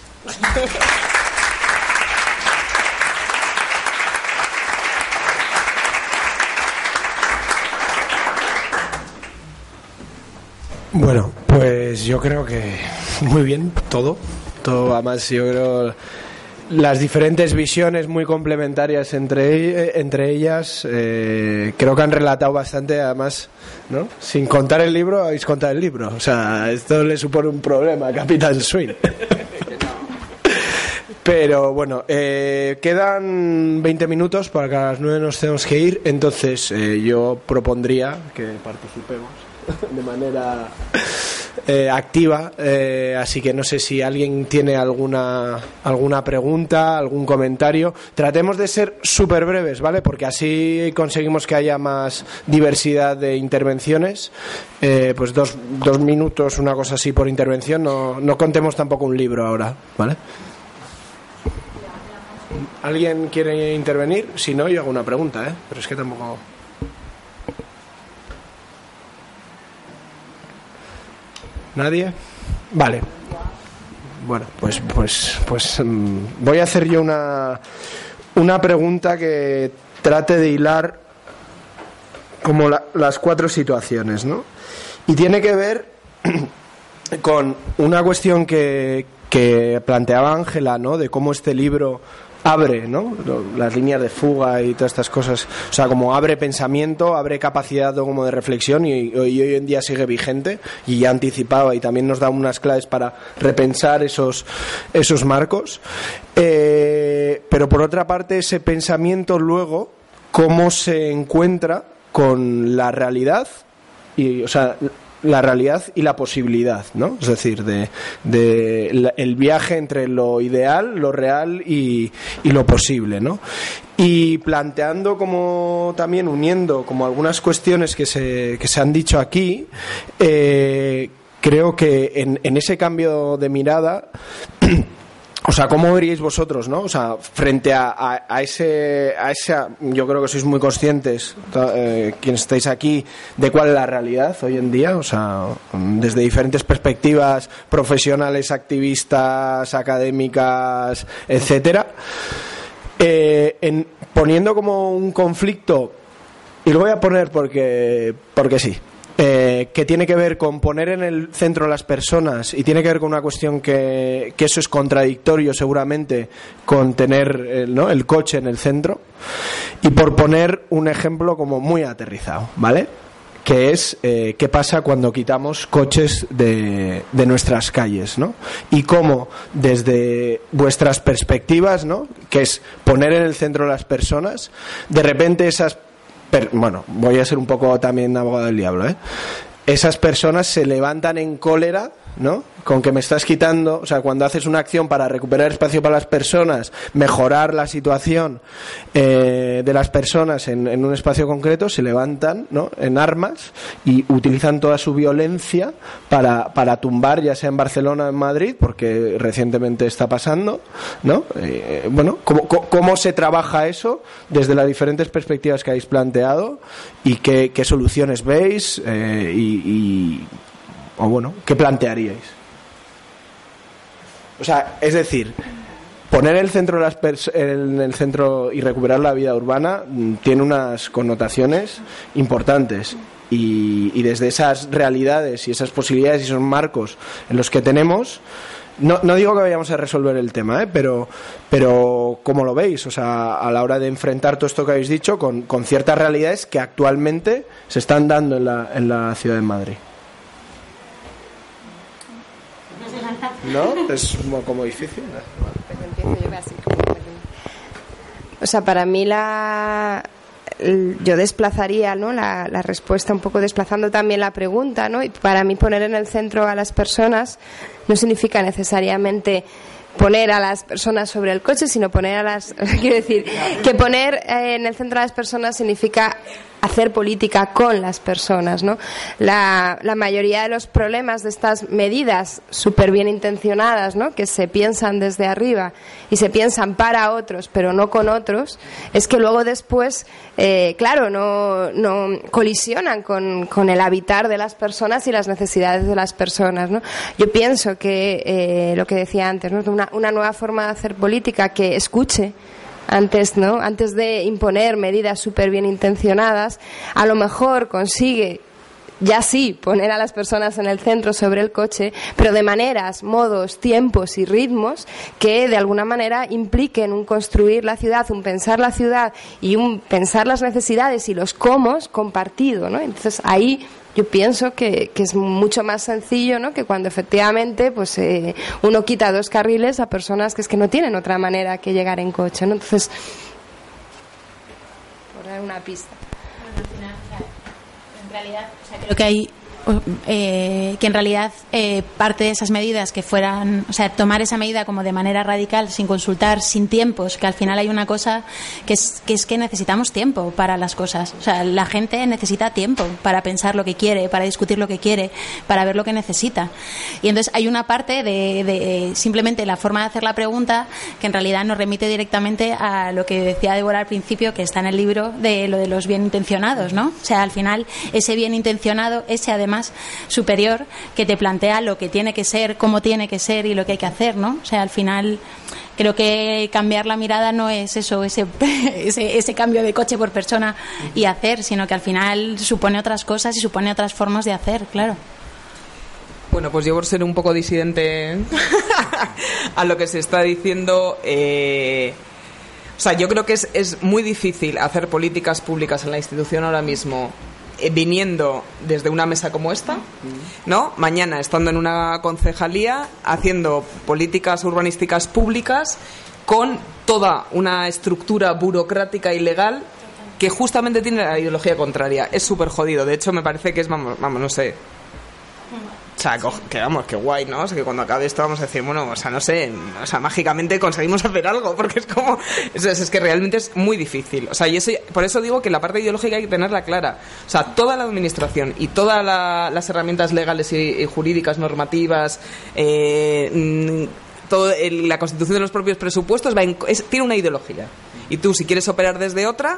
Bueno, pues yo creo que muy bien todo, todo además yo creo las diferentes visiones muy complementarias entre entre ellas eh, creo que han relatado bastante, además, ¿no? Sin contar el libro habéis contado el libro, o sea, esto le supone un problema a Capitán Swing. Pero bueno, eh, quedan veinte minutos para que a las nueve nos tenemos que ir, entonces eh, yo propondría que participemos de manera eh, activa, eh, así que no sé si alguien tiene alguna alguna pregunta, algún comentario. Tratemos de ser súper breves, ¿vale? Porque así conseguimos que haya más diversidad de intervenciones. Eh, pues dos, dos minutos, una cosa así por intervención. No, no contemos tampoco un libro ahora, ¿vale? ¿Alguien quiere intervenir? Si no, yo hago una pregunta, ¿eh? Pero es que tampoco... ¿Nadie? Vale. Bueno, pues, pues, pues um, voy a hacer yo una, una pregunta que trate de hilar como la, las cuatro situaciones, ¿no? Y tiene que ver con una cuestión que, que planteaba Ángela, ¿no? De cómo este libro abre, ¿no? Las líneas de fuga y todas estas cosas, o sea, como abre pensamiento, abre capacidad como de reflexión y, y hoy en día sigue vigente y ya anticipaba y también nos da unas claves para repensar esos, esos marcos. Eh, pero por otra parte, ese pensamiento luego, cómo se encuentra con la realidad y, o sea, la realidad y la posibilidad, ¿no? Es decir, de, de la, el viaje entre lo ideal, lo real y, y lo posible, ¿no? Y planteando como también uniendo como algunas cuestiones que se, que se han dicho aquí, eh, creo que en, en ese cambio de mirada o sea, ¿cómo veríais vosotros, no? O sea, frente a, a, a ese, a esa, yo creo que sois muy conscientes, eh, quienes estáis aquí, de cuál es la realidad hoy en día, o sea, desde diferentes perspectivas profesionales, activistas, académicas, etcétera, eh, en, poniendo como un conflicto, y lo voy a poner porque, porque sí. Eh, que tiene que ver con poner en el centro a las personas y tiene que ver con una cuestión que, que eso es contradictorio seguramente con tener eh, ¿no? el coche en el centro, y por poner un ejemplo como muy aterrizado, ¿vale? Que es eh, qué pasa cuando quitamos coches de, de nuestras calles, ¿no? Y cómo desde vuestras perspectivas, ¿no? Que es poner en el centro a las personas, de repente esas Pero, bueno, voy a ser un poco también abogado del diablo, ¿eh? Esas personas se levantan en cólera, ¿no? Con que me estás quitando, o sea, cuando haces una acción para recuperar espacio para las personas, mejorar la situación eh, de las personas en, en un espacio concreto, se levantan, ¿no? En armas y utilizan toda su violencia para, para tumbar, ya sea en Barcelona o en Madrid, porque recientemente está pasando, ¿no? Eh, bueno, ¿cómo, ¿cómo se trabaja eso desde las diferentes perspectivas que habéis planteado y qué, qué soluciones veis eh, y, y o bueno, qué plantearíais? O sea, es decir, poner el centro de las pers- en el centro y recuperar la vida urbana tiene unas connotaciones importantes y, y desde esas realidades y esas posibilidades y esos marcos en los que tenemos, no, no digo que vayamos a resolver el tema, ¿eh? pero, pero ¿cómo lo veis? O sea, a la hora de enfrentar todo esto que habéis dicho con, con ciertas realidades que actualmente se están dando en la, en la ciudad de Madrid. ¿No? Es como difícil. Pues empiezo yo así. O sea, para mí la yo desplazaría, ¿no? La, la respuesta un poco desplazando también la pregunta, ¿no? Y para mí poner en el centro a las personas no significa necesariamente poner a las personas sobre el coche, sino poner a las... Quiero decir, que poner eh, en el centro a las personas significa hacer política con las personas, ¿no? La, la mayoría de los problemas de estas medidas súper bien intencionadas, ¿no? Que se piensan desde arriba y se piensan para otros, pero no con otros, es que luego después, eh, claro, no, no colisionan con, con el habitar de las personas y las necesidades de las personas, ¿no? Yo pienso que, eh, lo que decía antes, ¿no? Una, una nueva forma de hacer política que escuche antes, ¿no? Antes de imponer medidas súper bien intencionadas, a lo mejor consigue ya sí poner a las personas en el centro sobre el coche, pero de maneras, modos, tiempos y ritmos que de alguna manera impliquen un construir la ciudad, un pensar la ciudad y un pensar las necesidades y los cómo compartido, ¿no? Entonces ahí yo pienso que, que es mucho más sencillo, ¿no? Que cuando efectivamente pues eh, uno quita dos carriles a personas que es que no tienen otra manera que llegar en coche, ¿no? Entonces, por dar una pista. Bueno, al final, o sea, en realidad, o sea, creo que hay eh, que en realidad eh, parte de esas medidas que fueran, o sea, tomar esa medida como de manera radical, sin consultar, sin tiempos, que al final hay una cosa que es que es que necesitamos tiempo para las cosas, o sea, la gente necesita tiempo para pensar lo que quiere, para discutir lo que quiere, para ver lo que necesita, y entonces hay una parte de, de simplemente la forma de hacer la pregunta que en realidad nos remite directamente a lo que decía Débora al principio, que está en el libro, de lo de los bien intencionados, ¿no? O sea, al final ese bien intencionado, ese además más superior que te plantea lo que tiene que ser, cómo tiene que ser y lo que hay que hacer, ¿no? O sea, al final creo que cambiar la mirada no es eso, ese, ese, ese cambio de coche por persona y hacer, sino que al final supone otras cosas y supone otras formas de hacer, claro. Bueno, pues yo por ser un poco disidente a lo que se está diciendo, eh, o sea, yo creo que es, es muy difícil hacer políticas públicas en la institución ahora mismo eh, viniendo desde una mesa como esta, ¿no? Mañana estando en una concejalía haciendo políticas urbanísticas públicas con toda una estructura burocrática y legal que justamente tiene la ideología contraria. Es súper jodido. De hecho, me parece que es, vamos, vamos no sé... O sea, que vamos, que guay, ¿no? O sea, que cuando acabe esto vamos a decir, bueno, o sea, no sé, o sea, mágicamente conseguimos hacer algo, porque es como, es, es que realmente es muy difícil. O sea, y eso, por eso digo que la parte ideológica hay que tenerla clara. O sea, toda la administración y todas la, las herramientas legales y, y jurídicas, normativas, eh, todo el, la constitución de los propios presupuestos va en, es, tiene una ideología. Y tú, si quieres operar desde otra,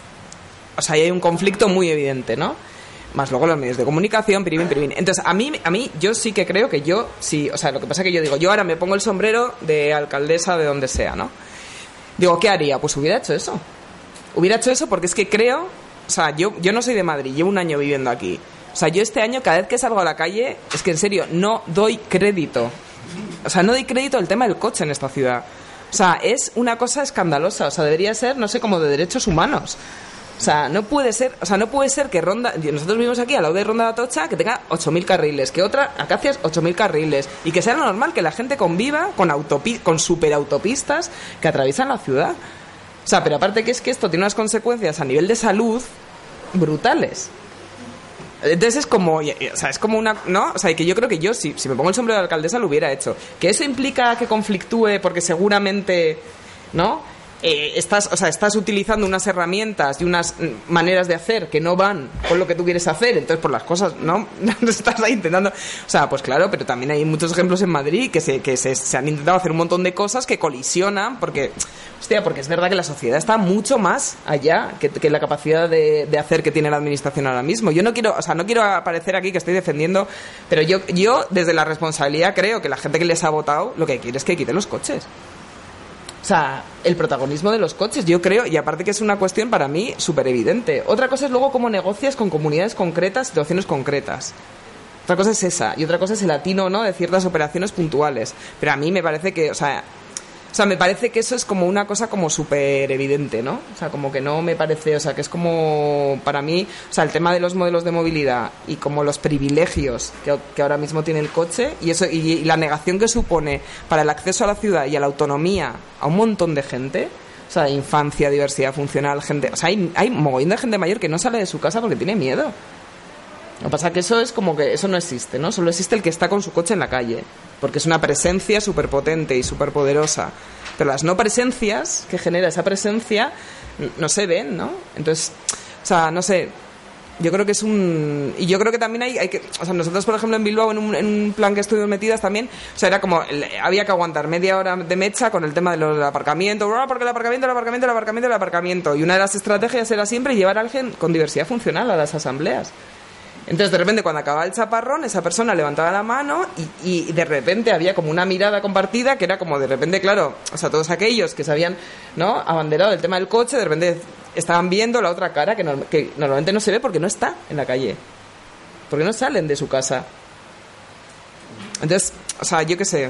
o sea, ahí hay un conflicto muy evidente, ¿no? Más luego los medios de comunicación, piribín, piribín. Entonces, a mí, a mí, yo sí que creo que yo, sí, o sea, lo que pasa es que yo digo, yo ahora me pongo el sombrero de alcaldesa de donde sea, ¿no? Digo, ¿qué haría? Pues hubiera hecho eso. Hubiera hecho eso porque es que creo, o sea, yo, yo no soy de Madrid, llevo un año viviendo aquí. O sea, yo este año, cada vez que salgo a la calle, es que en serio, no doy crédito. O sea, no doy crédito al tema del coche en esta ciudad. O sea, es una cosa escandalosa. O sea, debería ser, no sé, como de derechos humanos. O sea, no puede ser, o sea, no puede ser que Ronda, nosotros vivimos aquí al lado de Ronda de Atocha, que tenga ocho mil carriles, que otra, Acacias, ocho mil carriles, y que sea normal que la gente conviva con autopi- con superautopistas que atraviesan la ciudad. O sea, pero aparte que es que esto tiene unas consecuencias a nivel de salud brutales. Entonces es como, o sea, es como una, ¿no? O sea, que yo creo que yo, si, si me pongo el sombrero de alcaldesa, lo hubiera hecho. Que eso implica que conflictúe porque seguramente, ¿no? Eh, estás, o sea, estás utilizando unas herramientas y unas maneras de hacer que no van con lo que tú quieres hacer, entonces por las cosas, ¿no? Estás ahí intentando, o sea, pues claro, pero también hay muchos ejemplos en Madrid que se, que se, se han intentado hacer un montón de cosas que colisionan, porque, hostia, porque es verdad que la sociedad está mucho más allá que, que la capacidad de, de hacer que tiene la administración ahora mismo. Yo no quiero, o sea, no quiero aparecer aquí que estoy defendiendo, pero yo, yo desde la responsabilidad creo que la gente que les ha votado lo que quiere es que quiten los coches. O sea, el protagonismo de los coches, yo creo, y aparte que es una cuestión para mí súper evidente. Otra cosa es luego cómo negocias con comunidades concretas, situaciones concretas. Otra cosa es esa, y otra cosa es el atino, ¿no?, de ciertas operaciones puntuales. Pero a mí me parece que, o sea, o sea, me parece que eso es como una cosa como súper evidente, ¿no? O sea, como que no me parece, o sea, que es como, para mí, o sea, el tema de los modelos de movilidad y como los privilegios que, que ahora mismo tiene el coche y eso y, y la negación que supone para el acceso a la ciudad y a la autonomía a un montón de gente, o sea, infancia, diversidad funcional, gente, o sea, hay, hay mogollón de gente mayor que no sale de su casa porque tiene miedo. Lo que pasa es que eso es como que eso no existe, ¿no? Solo existe el que está con su coche en la calle, porque es una presencia súper potente y súper poderosa. Pero las no presencias que genera esa presencia no se ven, ¿no? Entonces, o sea, no sé, yo creo que es un... Y yo creo que también hay, hay que... O sea, nosotros, por ejemplo, en Bilbao, en un, en un plan que estuvimos metidas también, o sea, era como... Había que aguantar media hora de mecha con el tema de los, del aparcamiento, porque el aparcamiento, el aparcamiento, el aparcamiento, el aparcamiento. Y una de las estrategias era siempre llevar a alguien con diversidad funcional a las asambleas. Entonces, de repente, cuando acababa el chaparrón, esa persona levantaba la mano y, y de repente había como una mirada compartida que era como, de repente, claro, o sea, todos aquellos que se habían, ¿no?, abanderado el tema del coche, de repente estaban viendo la otra cara que, no, que normalmente no se ve porque no está en la calle, porque no salen de su casa. Entonces, o sea, yo qué sé.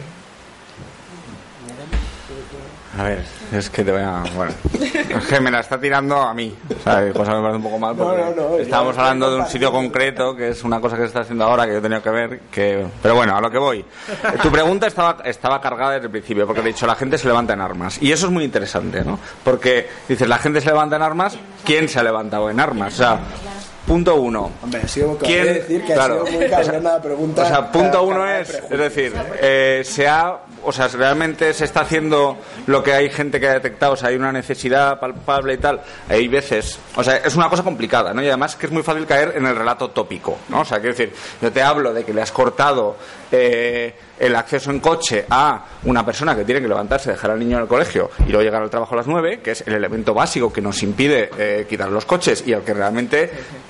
A ver, es que te voy a... Bueno, es que me la está tirando a mí, ¿sabes? Cosa que me parece un poco mal porque no, no, no, estábamos hablando de un sitio concreto que es una cosa que se está haciendo ahora que yo tenía que ver, que... Pero bueno, a lo que voy. Tu pregunta estaba, estaba cargada desde el principio porque he dicho la gente se levanta en armas y eso es muy interesante, ¿no? Porque dices, la gente se levanta en armas, ¿quién se ha levantado en armas? O sea... Punto uno. Hombre, ha sido ¿Quién? Decir que claro. ha sido muy cabrona la pregunta. O sea, punto uno es, es decir, eh, se ha, o sea, realmente se está haciendo lo que hay gente que ha detectado, o sea, hay una necesidad palpable y tal. Hay veces, o sea, es una cosa complicada, ¿no? Y además que es muy fácil caer en el relato tópico, ¿no? O sea, quiero decir, yo te hablo de que le has cortado eh, el acceso en coche a una persona que tiene que levantarse, dejar al niño en el colegio y luego llegar al trabajo a las nueve, que es el elemento básico que nos impide eh, quitar los coches y al que realmente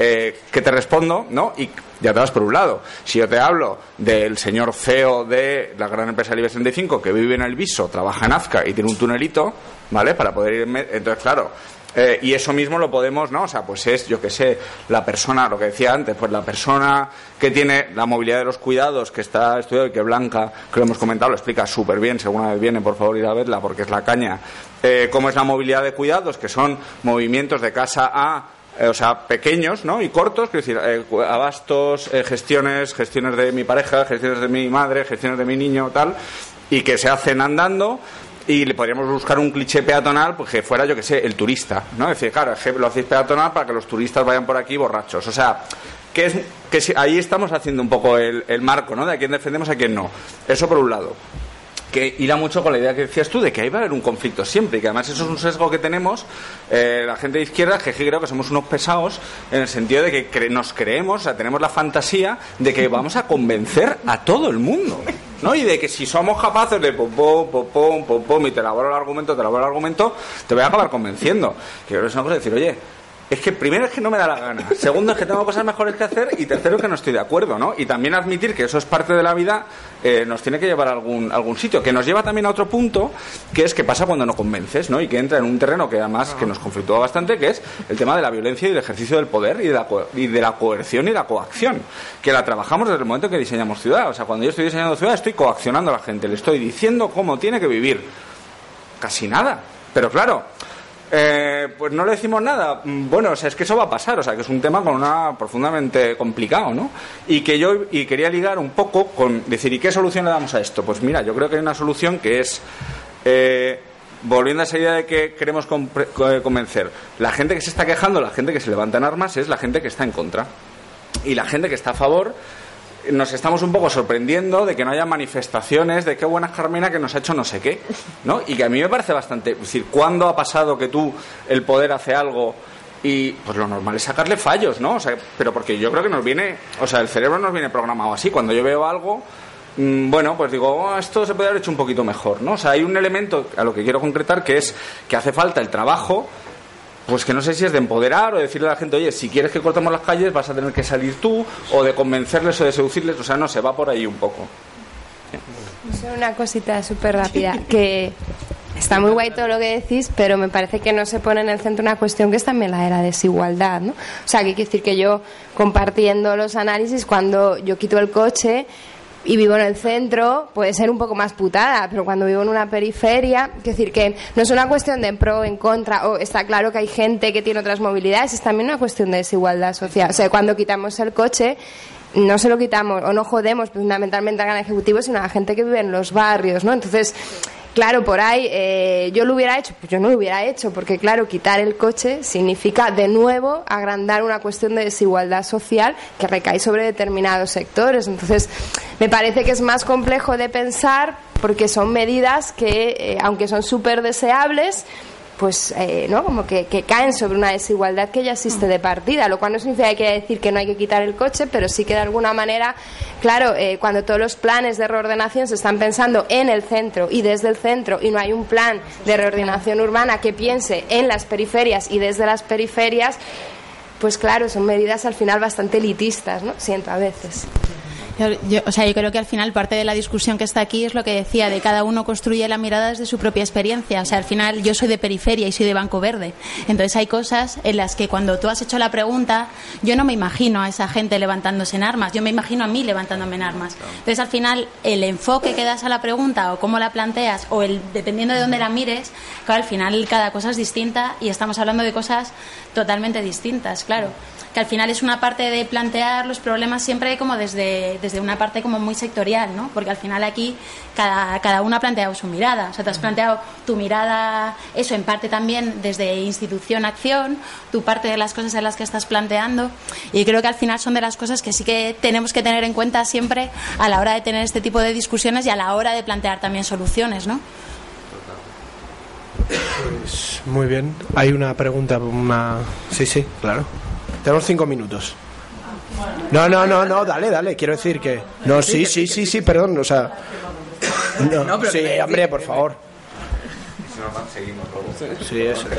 eh, ¿qué te respondo? ¿No? Y ya te vas por un lado. Si yo te hablo del señor C E O de la gran empresa del IBEX treinta y cinco que vive en el Viso, trabaja en Azca y tiene un tunelito, ¿vale? Para poder ir... Entonces, claro... Eh, y eso mismo lo podemos, ¿no? O sea, pues es, yo que sé, la persona, lo que decía antes, pues la persona que tiene la movilidad de los cuidados, que está estudiado y que Blanca, que lo hemos comentado, lo explica súper bien, si alguna vez viene, por favor, ir a verla, porque es la caña. Eh, cómo es la movilidad de cuidados, que son movimientos de casa a... Eh, o sea, pequeños, ¿no? Y cortos, quiero decir, eh, abastos, eh, gestiones, gestiones de mi pareja, gestiones de mi madre, gestiones de mi niño, tal, y que se hacen andando. Y le podríamos buscar un cliché peatonal, pues que fuera, yo que sé, el turista, ¿no? Es decir, claro, es que lo hacéis peatonal para que los turistas vayan por aquí borrachos. O sea, que es que si, ahí estamos haciendo un poco el, el marco, ¿no? De a quién defendemos, a quién no. Eso por un lado. Que irá mucho con la idea que decías tú de que ahí va a haber un conflicto siempre, y que además eso es un sesgo que tenemos eh, la gente de izquierda, que creo que somos unos pesados en el sentido de que cre- nos creemos, o sea, tenemos la fantasía de que vamos a convencer a todo el mundo, ¿no? Y de que si somos capaces de pom, pom, pom, pom, pom, pom, y te elaboro el argumento, te elaboro el argumento, te voy a acabar convenciendo. Que creo que es una cosa de decir, oye, es que primero es que no me da la gana, segundo es que tengo cosas mejores que hacer, y tercero es que no estoy de acuerdo, ¿no? Y también admitir que eso es parte de la vida, eh, nos tiene que llevar a algún, algún sitio, que nos lleva también a otro punto, que es qué pasa cuando no convences, ¿no? Y que entra en un terreno que además que nos conflictúa bastante, que es el tema de la violencia y del ejercicio del poder y de la, co- y de la coerción y la coacción, que la trabajamos desde el momento en que diseñamos ciudad. O sea, cuando yo estoy diseñando ciudad estoy coaccionando a la gente, le estoy diciendo cómo tiene que vivir. Casi nada, pero claro... Eh, pues no le decimos nada. Bueno, o sea, es que eso va a pasar, o sea, que es un tema con una profundamente complicado, ¿no? Y que yo y quería ligar un poco con decir, ¿y qué solución le damos a esto? Pues mira, yo creo que hay una solución que es eh, volviendo a esa idea de que queremos compre- convencer, la gente que se está quejando, la gente que se levanta en armas es la gente que está en contra, y la gente que está a favor nos estamos un poco sorprendiendo de que no haya manifestaciones de qué buena es Carmena que nos ha hecho no sé qué, ¿no? Y que a mí me parece bastante... Es decir, ¿cuándo ha pasado que tú, el poder, hace algo y pues lo normal es sacarle fallos, ¿no? O sea, pero porque yo creo que nos viene... O sea, el cerebro nos viene programado así. Cuando yo veo algo, mmm, bueno, pues digo, oh, esto se puede haber hecho un poquito mejor, ¿no? O sea, hay un elemento a lo que quiero concretar que es que hace falta el trabajo... Pues que no sé si es de empoderar o de decirle a la gente, oye, si quieres que cortemos las calles vas a tener que salir tú, o de convencerles o de seducirles, o sea, no sé, va por ahí un poco. Solo una cosita súper rápida, que está muy guay todo lo que decís, pero me parece que no se pone en el centro una cuestión que es también la de la desigualdad, ¿no? O sea, que quiere decir que yo, compartiendo los análisis, cuando yo quito el coche y vivo en el centro, puede ser un poco más putada, pero cuando vivo en una periferia, es decir, que no es una cuestión de pro o en contra, o está claro que hay gente que tiene otras movilidades, es también una cuestión de desigualdad social. O sea, cuando quitamos el coche, no se lo quitamos o no jodemos fundamentalmente al gran ejecutivo, sino a la gente que vive en los barrios, ¿no? Entonces, claro, por ahí eh, yo lo hubiera hecho, pues yo no lo hubiera hecho, porque claro, quitar el coche significa de nuevo agrandar una cuestión de desigualdad social que recae sobre determinados sectores. Entonces, me parece que es más complejo de pensar porque son medidas que, eh, aunque son súper deseables, pues eh, no como que, que caen sobre una desigualdad que ya existe de partida, lo cual no significa que hay que decir que no hay que quitar el coche, pero sí que de alguna manera, claro, eh, cuando todos los planes de reordenación se están pensando en el centro y desde el centro, y no hay un plan de reordenación urbana que piense en las periferias y desde las periferias, pues claro, son medidas al final bastante elitistas, ¿no? Siento a veces. Yo, yo, o sea, yo creo que al final parte de la discusión que está aquí es lo que decía, de cada uno construye la mirada desde su propia experiencia. O sea, al final yo soy de periferia y soy de Banco Verde. Entonces hay cosas en las que cuando tú has hecho la pregunta, yo no me imagino a esa gente levantándose en armas, yo me imagino a mí levantándome en armas. Entonces al final el enfoque que das a la pregunta o cómo la planteas o el dependiendo de dónde la mires, claro, al final cada cosa es distinta y estamos hablando de cosas totalmente distintas, claro. Que al final es una parte de plantear los problemas siempre como desde, desde una parte como muy sectorial, ¿no? Porque al final aquí cada, cada uno ha planteado su mirada. O sea, te has planteado tu mirada, eso en parte también desde institución-acción, tu parte de las cosas en las que estás planteando. Y creo que al final son de las cosas que sí que tenemos que tener en cuenta siempre a la hora de tener este tipo de discusiones y a la hora de plantear también soluciones, ¿no? Pues muy bien. Hay una pregunta, una... Sí, sí, claro. Tenemos cinco minutos. No, no, no, no, dale, dale. Quiero decir que... No, sí, sí, sí, sí, perdón, o sea... No, sí, hombre, por favor. Sí, eso es.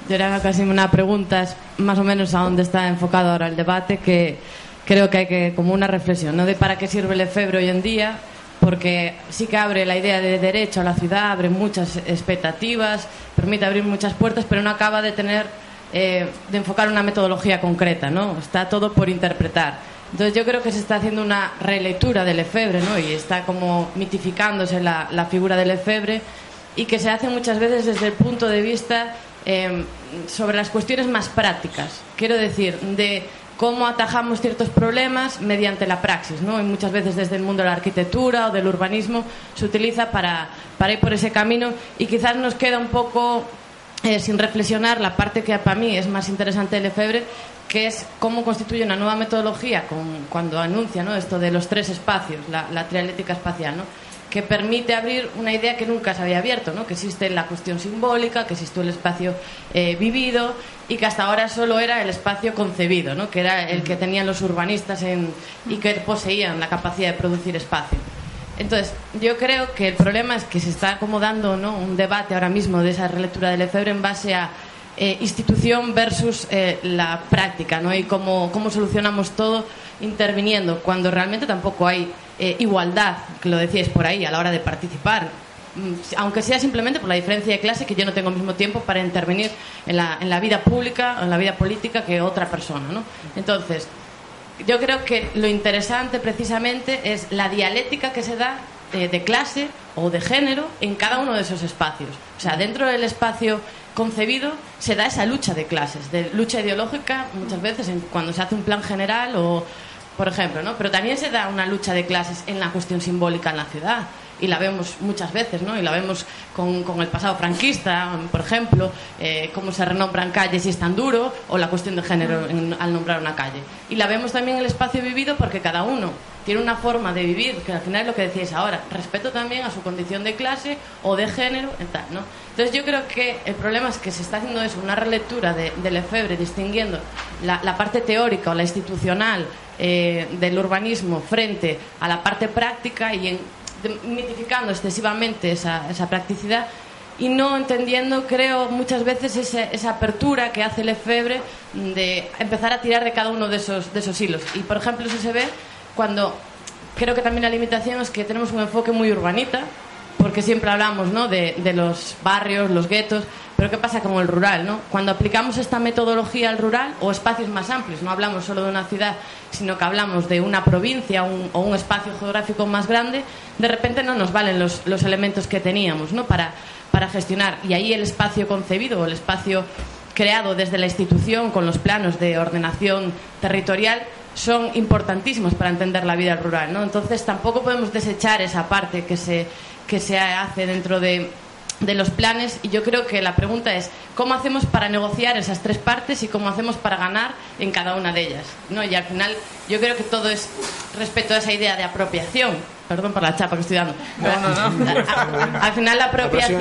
yo era casi una pregunta, es más o menos a dónde está enfocado ahora el debate, que creo que hay que, como una reflexión, ¿no? De para qué sirve el Lefebvre hoy en día, porque sí que abre la idea de derecho a la ciudad, abre muchas expectativas, permite abrir muchas puertas, pero no acaba de tener, eh, de enfocar una metodología concreta, ¿no? Está todo por interpretar. Entonces yo creo que se está haciendo una relectura de Lefebvre, ¿no? Y está como mitificándose la, la figura de Lefebvre, y que se hace muchas veces desde el punto de vista eh, sobre las cuestiones más prácticas. Quiero decir, de cómo atajamos ciertos problemas mediante la praxis, ¿no? Y muchas veces desde el mundo de la arquitectura o del urbanismo se utiliza para, para ir por ese camino, y quizás nos queda un poco eh, sin reflexionar la parte que para mí es más interesante de Lefebvre, que es cómo constituye una nueva metodología con, cuando anuncia, ¿no?, esto de los tres espacios, la, la trialéctica espacial, ¿no?, que permite abrir una idea que nunca se había abierto, ¿no?, que existe la cuestión simbólica, que existe el espacio eh, vivido, y que hasta ahora solo era el espacio concebido, ¿no?, que era el que tenían los urbanistas en, y que poseían la capacidad de producir espacio. Entonces, yo creo que el problema es que se está como dando, ¿no?, un debate ahora mismo de esa relectura de Lefebvre en base a Eh, institución versus eh, la práctica, ¿no? Y cómo, cómo solucionamos todo interviniendo, cuando realmente tampoco hay eh, igualdad, que lo decíais por ahí, a la hora de participar, mm, aunque sea simplemente por la diferencia de clase, que yo no tengo el mismo tiempo para intervenir en la, en la vida pública, en la vida política, que otra persona, ¿no? Entonces, yo creo que lo interesante precisamente es la dialéctica que se da eh, de clase o de género en cada uno de esos espacios. O sea, dentro del espacio concebido se da esa lucha de clases, de lucha ideológica muchas veces en, cuando se hace un plan general o, por ejemplo, ¿no? Pero también se da una lucha de clases en la cuestión simbólica en la ciudad, y la vemos muchas veces, ¿no? Y la vemos con, con el pasado franquista, por ejemplo, eh, cómo se renombran calles y es tan duro, o la cuestión de género en, al nombrar una calle. Y la vemos también en el espacio vivido, porque cada uno tiene una forma de vivir, que al final es lo que decíais ahora, respeto también a su condición de clase o de género, y tal, ¿no? Entonces yo creo que el problema es que se está haciendo eso, una relectura de, de Lefebvre, distinguiendo la, la parte teórica o la institucional eh, del urbanismo frente a la parte práctica, y en, de, mitificando excesivamente esa, esa practicidad, y no entendiendo, creo, muchas veces esa, esa apertura que hace Lefebvre de empezar a tirar de cada uno de esos, de esos hilos. Y por ejemplo eso se ve cuando, creo que también la limitación es que tenemos un enfoque muy urbanita, porque siempre hablamos, ¿no?, de, de los barrios, los guetos, pero ¿qué pasa con el rural, ¿no? Cuando aplicamos esta metodología al rural o espacios más amplios, no hablamos solo de una ciudad, sino que hablamos de una provincia un, o un espacio geográfico más grande, de repente no nos valen los, los elementos que teníamos, ¿no?, para, para gestionar. Y ahí el espacio concebido o el espacio creado desde la institución con los planos de ordenación territorial son importantísimos para entender la vida rural, ¿no? Entonces tampoco podemos desechar esa parte que se, que se hace dentro de, de los planes, y yo creo que la pregunta es ¿cómo hacemos para negociar esas tres partes y cómo hacemos para ganar en cada una de ellas, ¿no? Y al final yo creo que todo es respecto a esa idea de apropiación. Perdón por la chapa que estoy dando. No, no, no. Al, al final la apropiación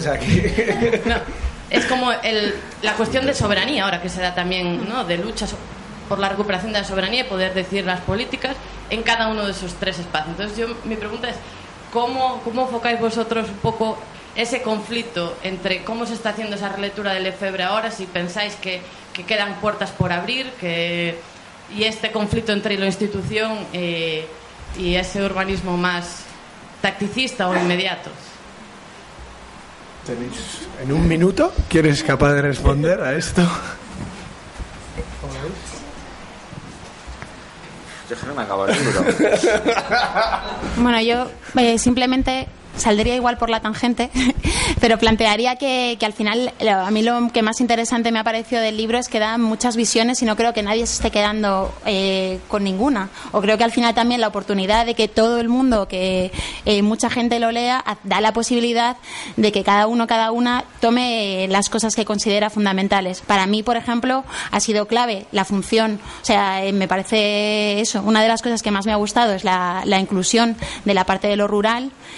no, es como el, la cuestión de soberanía ahora que se da también, ¿no?, de lucha so por la recuperación de la soberanía y poder decidir las políticas en cada uno de esos tres espacios. Entonces yo, mi pregunta es ¿cómo, cómo enfocáis vosotros un poco ese conflicto entre cómo se está haciendo esa relectura de Lefebvre ahora, si pensáis que, que quedan puertas por abrir, que, y este conflicto entre la institución eh, y ese urbanismo más tacticista o inmediato? ¿Tenéis en un minuto? ¿Quieres capaz de responder a esto? Yo que no me acabo el libro. Bueno, yo eh, simplemente saldría igual por la tangente, pero plantearía que, que al final a mí lo que más interesante me ha parecido del libro es que da muchas visiones y no creo que nadie se esté quedando eh, con ninguna. O creo que al final también la oportunidad de que todo el mundo, que eh, mucha gente lo lea, da la posibilidad de que cada uno, cada una tome las cosas que considera fundamentales. Para mí, por ejemplo, ha sido clave la función, o sea, eh, me parece eso, una de las cosas que más me ha gustado es la, la inclusión de la parte de lo rural, y por otro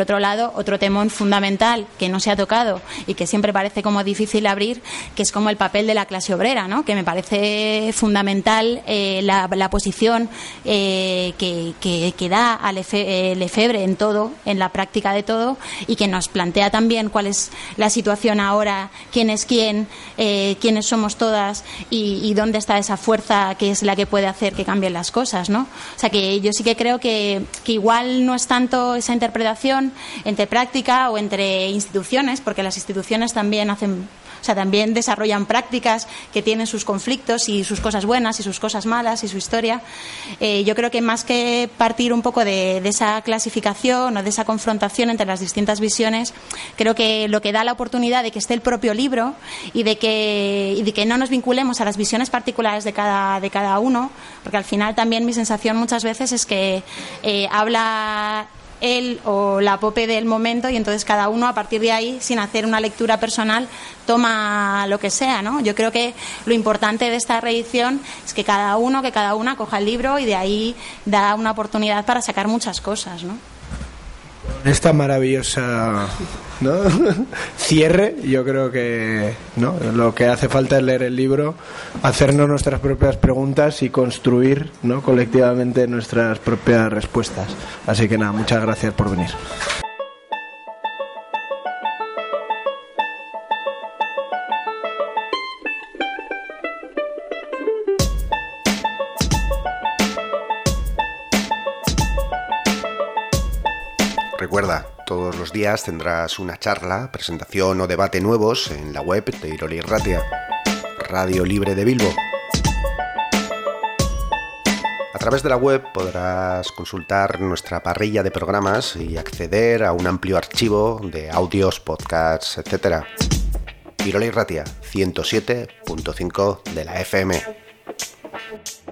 otro lado, otro temón fundamental que no se ha tocado y que siempre parece como difícil abrir, que es como el papel de la clase obrera, ¿no? Que me parece fundamental eh, la, la posición eh, que, que, que da a Lefe, eh, Lefebvre en todo, en la práctica de todo, y que nos plantea también cuál es la situación ahora, quién es quién, eh, quiénes somos todas y, y dónde está esa fuerza que es la que puede hacer que cambien las cosas, ¿no? O sea que yo sí que creo que, que igual no es tanto esa interpretación entre práctica o entre instituciones, porque las instituciones también hacen, o sea, también desarrollan prácticas que tienen sus conflictos y sus cosas buenas y sus cosas malas y su historia. Eh, yo creo que más que partir un poco de, de esa clasificación o de esa confrontación entre las distintas visiones, creo que lo que da la oportunidad de que esté el propio libro y de que, y de que no nos vinculemos a las visiones particulares de cada, de cada uno, porque al final también mi sensación muchas veces es que eh, habla él o la pope del momento y entonces cada uno a partir de ahí, sin hacer una lectura personal, toma lo que sea, ¿no? Yo creo que lo importante de esta reedición es que cada uno, que cada una coja el libro y de ahí da una oportunidad para sacar muchas cosas, ¿no? Esta maravillosa, ¿no? cierre, yo creo que, ¿no? Lo que hace falta es leer el libro, hacernos nuestras propias preguntas y construir, ¿no? colectivamente nuestras propias respuestas. Así que nada, muchas gracias por venir. Recuerda, todos los días tendrás una charla, presentación o debate nuevos en la web de Irola Irratia, Radio Libre de Bilbo. A través de la web podrás consultar nuestra parrilla de programas y acceder a un amplio archivo de audios, podcasts, etcétera. Irola Irratia, ciento siete punto cinco de la F M.